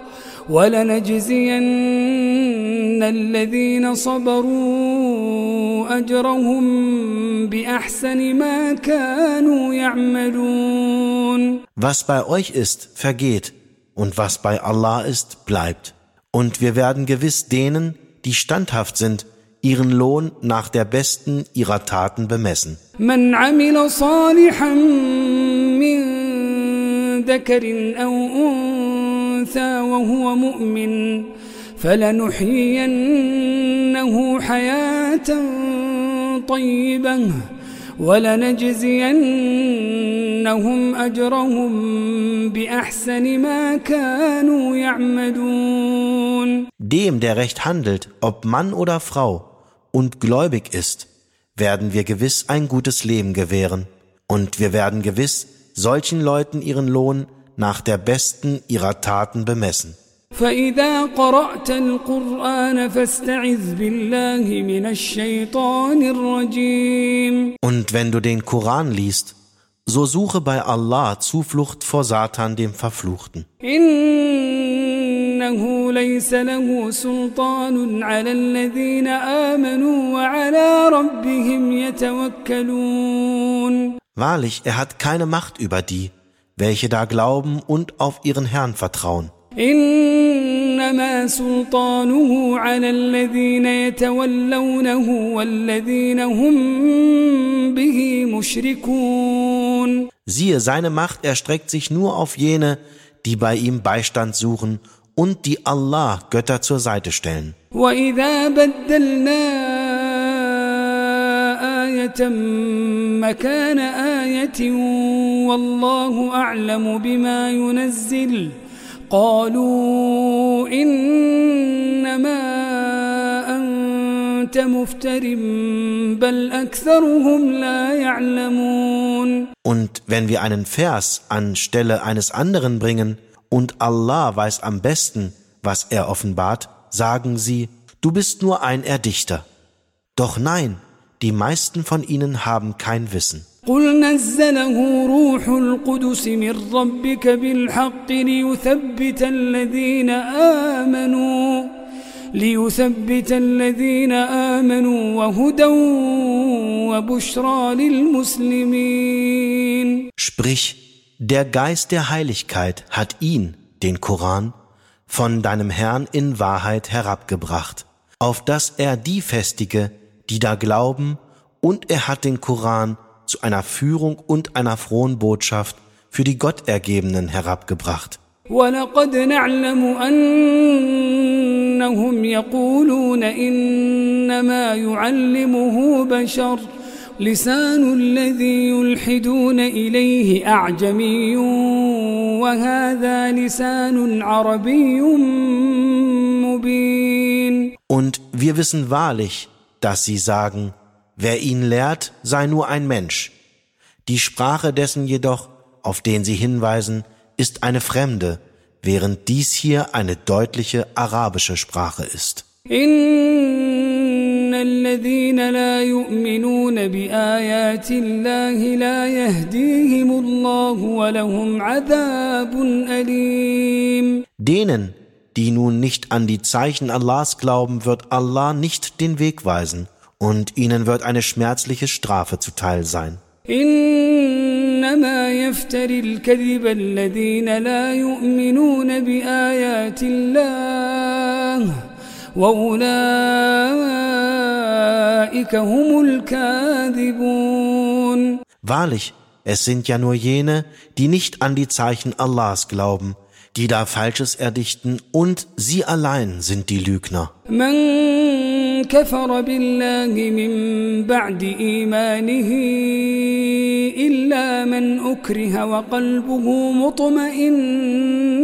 ولنجزين الذين صبروا أجرهم بأحسن ما كانوا يعملون. Was bei euch ist, vergeht, und was bei Allah ist, bleibt. Und wir werden gewiss denen, die standhaft sind, ihren Lohn nach der besten ihrer Taten bemessen. من عمل صالحا من ذكر أو أنثى وهو مؤمن فلنحيينه حياة طيبة ولنجزينهم أجرهم بأحسن ما كانوا يعملون. Dem, der recht handelt, ob Mann oder Frau, und gläubig ist, werden wir gewiss ein gutes Leben gewähren. Und wir werden gewiss solchen Leuten ihren Lohn nach der besten ihrer Taten bemessen. فإذا قرأت القرآن فاستعذ بالله من الشيطان الرجيم. Und wenn du den Koran liest, so suche bei Allah Zuflucht vor Satan, dem Verfluchten. إنه إنه ليس له سلطان على الذين آمنوا وعلى ربهم يتوكلون. Wahrlich, er hat keine Macht über die, welche da glauben und auf ihren Herrn vertrauen. إنما سلطانه على الذين يتولونه والذين هم به مشركون. Siehe, seine Macht erstreckt sich nur auf jene, die bei ihm Beistand suchen und die Allah Götter zur Seite stellen. وإذا بدلنا آية مكان آية والله أعلم بما ينزل قالوا إنما أنت مفتر بل أكثرهم لا يعلمون. Und wenn wir einen Vers anstelle eines anderen bringen und Allah weiß am besten, was er offenbart, sagen sie, du bist nur ein Erdichter. Doch nein, die meisten von ihnen haben kein Wissen. قل نزله روح القدس من ربك بالحق ليثبت الذين آمنوا وهدى وبشرى للمسلمين. Sprich, der Geist der Heiligkeit hat ihn, den Koran, von deinem Herrn in Wahrheit herabgebracht, auf dass er die festige, die da glauben, und er hat den Koran zu einer Führung und einer frohen Botschaft für die Gottergebenen herabgebracht. وَلَقَدْ نَعْلَمُ أَنَّهُمْ يَقُولُونَ إِنَّمَا يُعَلِّمُهُ بَشَرٌ لِسَانُ الَّذِي يُلْحِدُونَ إِلَيْهِ أَعْجَمِيٌّ وَهَذَا لِسَانٌ عَرَبِيٌّ مُبِينٌ. Und wir wissen wahrlich, dass sie sagen, wer ihn lehrt, sei nur ein Mensch. Die Sprache dessen jedoch, auf den sie hinweisen, ist eine fremde, während dies hier eine deutliche arabische Sprache ist. إن الذين لا يؤمنون بآيات الله لا يهديهم الله ولهم عذاب أليم. Denen, die nun nicht an die Zeichen Allahs glauben, wird Allah nicht den Weg weisen und ihnen wird eine schmerzliche Strafe zuteil sein. إنما يفتري الكذب الذين لا يؤمنون بآيات الله وأولئك هم الكاذبون. Wahrlich, es sind ja nur jene, die nicht an die Zeichen Allahs glauben, die da Falsches erdichten, und sie allein sind die Lügner. من كفر بالله من بعد إيمانه إلا من أكره وقلبه مطمئن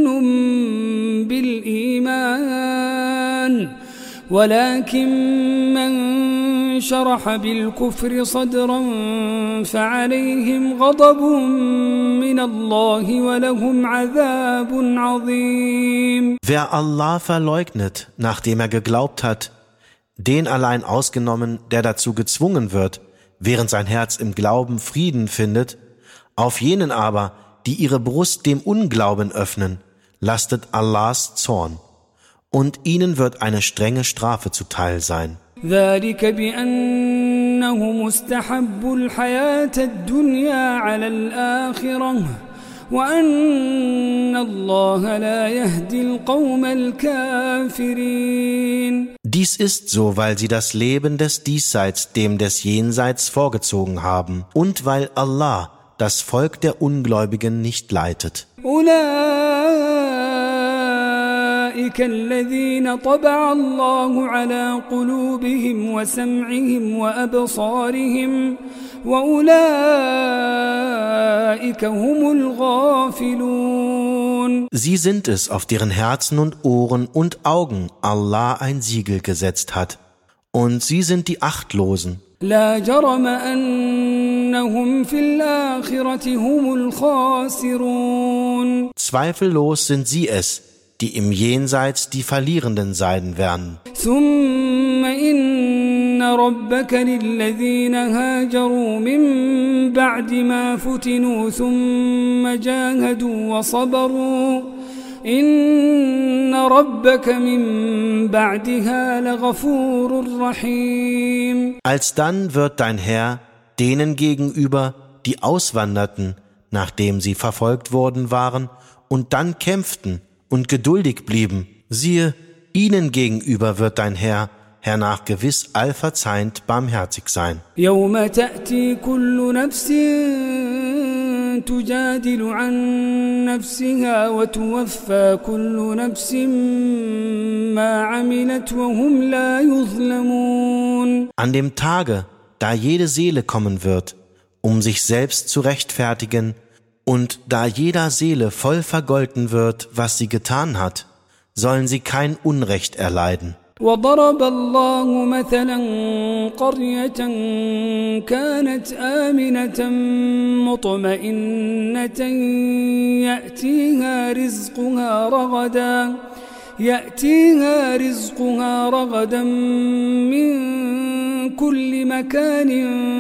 بالإيمان ولكن من شرح بالكفر صدرا فعليهم غضب من الله ولهم عذاب عظيم. Wer Allah verleugnet, nachdem er geglaubt hat, den allein ausgenommen, der dazu gezwungen wird, während sein Herz im Glauben Frieden findet, auf jenen aber, die ihre Brust dem Unglauben öffnen, lastet Allahs Zorn, und ihnen wird eine strenge Strafe zuteil sein. ذلك بأنهم استحبوا الحياة الدنيا على الآخرة وأن الله لا يهدي القوم الكافرين. Dies ist so, weil sie das Leben des Diesseits dem des Jenseits vorgezogen haben und weil Allah das Volk der Ungläubigen nicht leitet. أولئك الذين طبع الله على قلوبهم وسمعهم وأبصارهم وأولئك هم الغافلون. Sie sind es, auf deren Herzen und Ohren und Augen Allah ein Siegel gesetzt hat. Und sie sind die Achtlosen. لا جرم أنهم في الآخرة هم الخاسرون. Zweifellos sind sie es, die im Jenseits die Verlierenden sein werden. ثم إن ربك للذين هاجروا من بعد ما فتنوا ثم جاهدوا إن ربك من بعدها لغفور رحيم. Alsdann wird dein Herr denen gegenüber, die auswanderten, nachdem sie verfolgt worden waren, und dann kämpften und geduldig blieben, siehe, ihnen gegenüber wird dein Herr hernach gewiss allverzeihend barmherzig sein. يوم تأتي كل نفس تجادل عن نفسها وتوفى كل نفس ما عملت وهم لا يظلمون. An dem Tage, da jede Seele kommen wird, um sich selbst zu rechtfertigen, und da jeder Seele voll vergolten wird, was sie getan hat, sollen sie kein Unrecht erleiden. وضرب الله مثلا قرية كانت آمنة مطمئنة يأتيها رزقها رغدا من كل مكان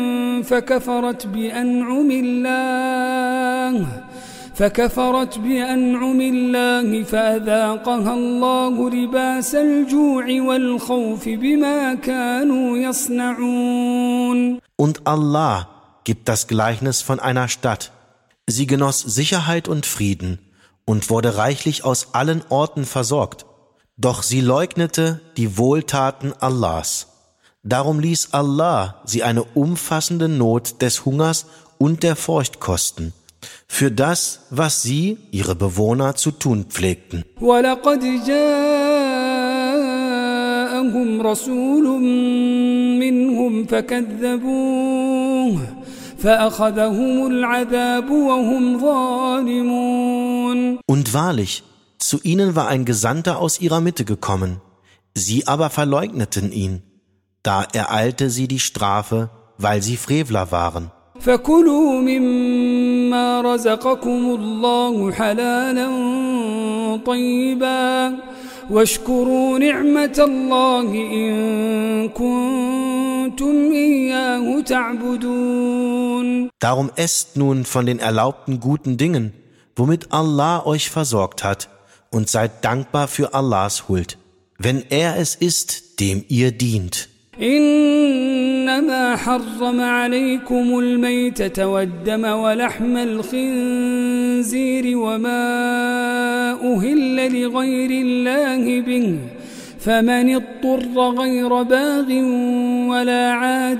فكفرت بأنعم الله فأذاقها الله لباس الجوع والخوف بما كانوا يصنعون. Und Allah gibt das Gleichnis von einer Stadt. Sie genoss Sicherheit und Frieden und wurde reichlich aus allen Orten versorgt. Doch sie leugnete die Wohltaten Allahs. Darum ließ Allah sie eine umfassende Not des Hungers und der Furcht kosten, für das, was sie, ihre Bewohner, zu tun pflegten. وَلَقَدْ جَاءَهُمْ رَسُولٌ مِّنْهُمْ فَكَذَّبُوهُ فَأَخَذَهُمُ الْعَذَابُ وَهُمْ ظَالِمُونَ. Und wahrlich, zu ihnen war ein Gesandter aus ihrer Mitte gekommen, sie aber verleugneten ihn. Da ereilte sie die Strafe, weil sie Frevler waren. فَكُلُوا مِمَّا رَزَقَكُمُ اللَّهُ حَلَالًا طَيِّبًا وَاشْكُرُوا نِعْمَةَ اللَّهِ إِن كُنتُمْ إِيَّاهُ تَعْبُدُونَ. Darum esst nun von den erlaubten guten Dingen, womit Allah euch versorgt hat, und seid dankbar für Allahs Huld, wenn er es ist, dem ihr dient. إنما حرم عليكم الميتة والدم ولحم الخنزير وما أهل لغير الله به فمن اضطر غير باغ ولا عاد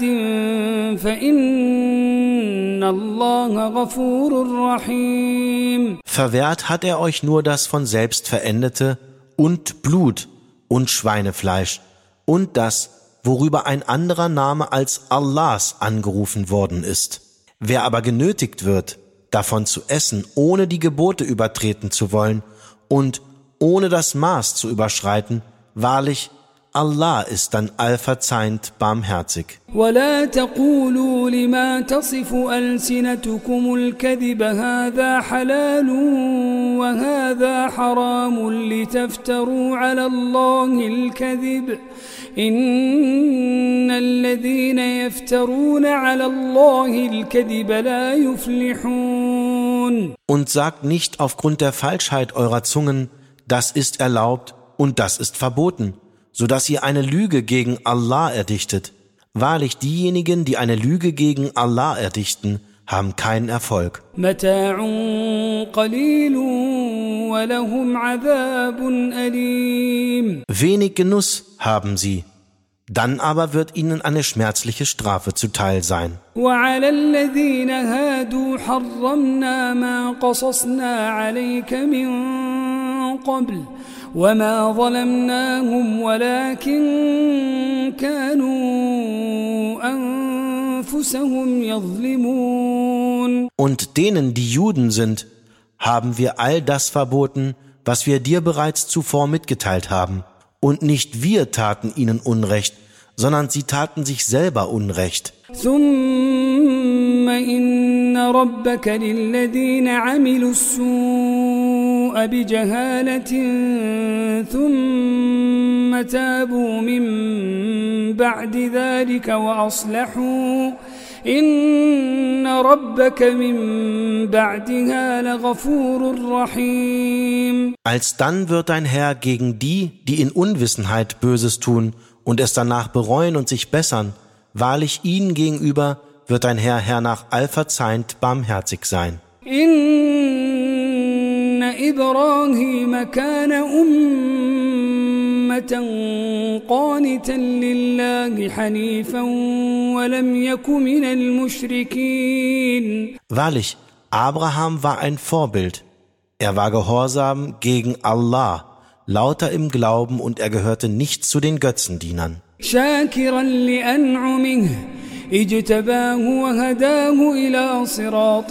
فإن الله غفور رحيم. Verwehrt hat er euch nur das von selbst Verendete und Blut und Schweinefleisch und das, worüber ein anderer Name als Allahs angerufen worden ist. Wer aber genötigt wird, davon zu essen, ohne die Gebote übertreten zu wollen und ohne das Maß zu überschreiten, wahrlich, Allah ist dann allverzeihend barmherzig. ولا تقولوا لما تصف ألسنتكم الكذب هذا حلال وهذا حرام لتفتروا على الله الكذب إن الذين يفترون على الله الكذب لا يفلحون. Und sagt nicht aufgrund der Falschheit eurer Zungen, das ist erlaubt und das ist verboten, so dass ihr eine Lüge gegen Allah erdichtet. Wahrlich, diejenigen, die eine Lüge gegen Allah erdichten, haben keinen Erfolg. متاع قليل ولهم عذاب أليم. Wenig Genuss haben sie, dann aber wird ihnen eine schmerzliche Strafe zuteil sein. وعلى الذين هادوا حرمنا ما قصصنا عليك من قبل وما ظلمناهم ولكن كانوا أنفسهم يظلمون. Und denen, die Juden sind, haben wir all das verboten, was wir dir bereits zuvor mitgeteilt haben. Und nicht wir taten ihnen Unrecht, sondern sie taten sich selber Unrecht. ثم إن ربك للذين عملوا السوء بجهالة ثم تابوا من بعد ذلك وأصلحوا إن ربك من بعدها لغفور رحيم. Alsdann wird dein Herr gegen die, die in Unwissenheit Böses tun und es danach bereuen und sich bessern, wahrlich ihnen gegenüber wird dein Herr hernach allverzeihend barmherzig sein. إن إبراهيم كان أمة قانتا لله حنيفا ولم يك من المشركين. Wahrlich, Abraham war ein Vorbild. Er war gehorsam gegen Allah, lauter im Glauben und er gehörte nicht zu den Götzendienern. شاكرا لأنعمه اجتباه وهداه إلى صراط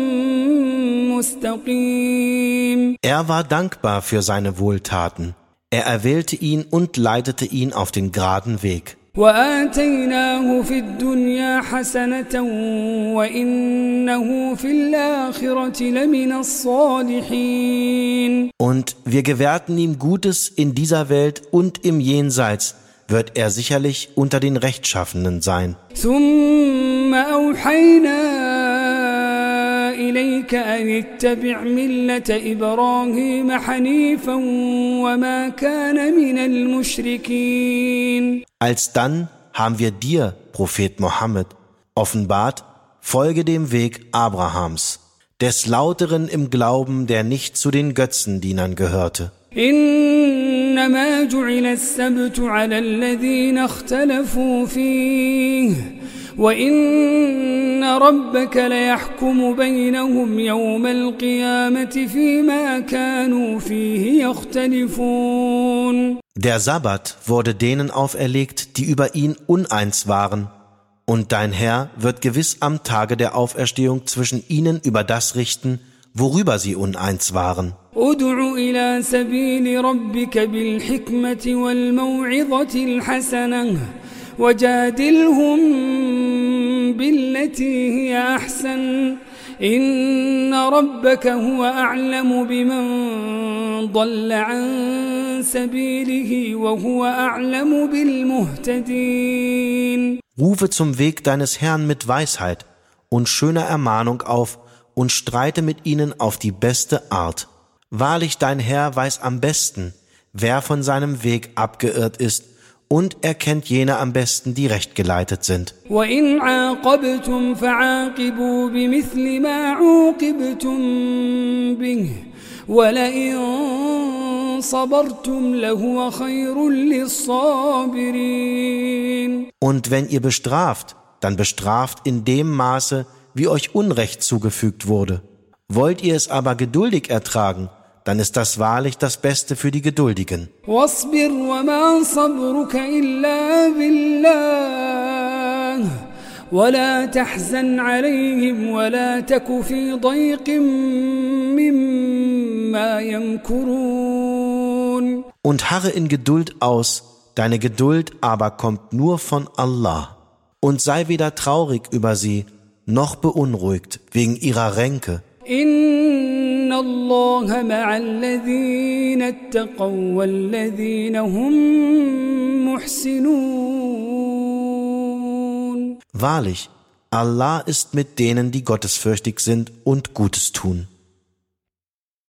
مستقيم. Er war dankbar für seine Wohltaten. Er erwählte ihn und leitete ihn auf den geraden Weg. وآتيناه في الدنيا حسنة وإنه في الآخرة لمن الصالحين. Und wir gewährten ihm Gutes in dieser Welt und im Jenseits, wird er sicherlich unter den Rechtschaffenen sein. ثم أوحينا إليك أن اتبع ملة إبراهيم حنيفا وما كان من المشركين. Alsdann haben wir dir, Prophet Mohammed, offenbart, folge dem Weg Abrahams, des Lauteren im Glauben, der nicht zu den Götzendienern gehörte. إنما جعل السبت على الذين اختلفوا فيه وإن ربك ليحكم بينهم يوم القيامة فيما كانوا فيه يختلفون. Der Sabbat wurde denen auferlegt, die über ihn uneins waren, und dein Herr wird gewiss am Tage der Auferstehung zwischen ihnen über das richten, worüber sie uneins waren. ادع إلى سبيل ربك بالحكمة والموعظة الحسنة وجادلهم بالتي هي أحسن إن ربك هو أعلم بمن ضل عن سبيله وهو أعلم بالمهتدين. Rufe zum Weg deines Herrn mit Weisheit und schöner Ermahnung auf und streite mit ihnen auf die beste Art. Wahrlich, dein Herr weiß am besten, wer von seinem Weg abgeirrt ist, und er kennt jene am besten, die rechtgeleitet sind. وَإِنْ عَاقَبْتُمْ فَعَاقِبُوا بِمِثْلِ مَا عُوقِبْتُمْ بِهِ وَلَئِنْ صَبَرْتُمْ لَهُوَ خَيْرٌ لِلصَّابِرِينَ. Und wenn ihr bestraft, dann bestraft in dem Maße, wie euch Unrecht zugefügt wurde. Wollt ihr es aber geduldig ertragen, dann ist das wahrlich das Beste für die Geduldigen. واصبر وما صبرك إلا بالله ولا تحزن عليهم ولا تك في ضيق مما يمكرون. Und harre in Geduld aus, deine Geduld aber kommt nur von Allah. Und sei weder traurig über sie, noch beunruhigt wegen ihrer Ränke. إن الله مع الذين اتقوا والذين هم محسنون. Wahrlich, Allah ist mit denen, die gottesfürchtig sind und Gutes tun.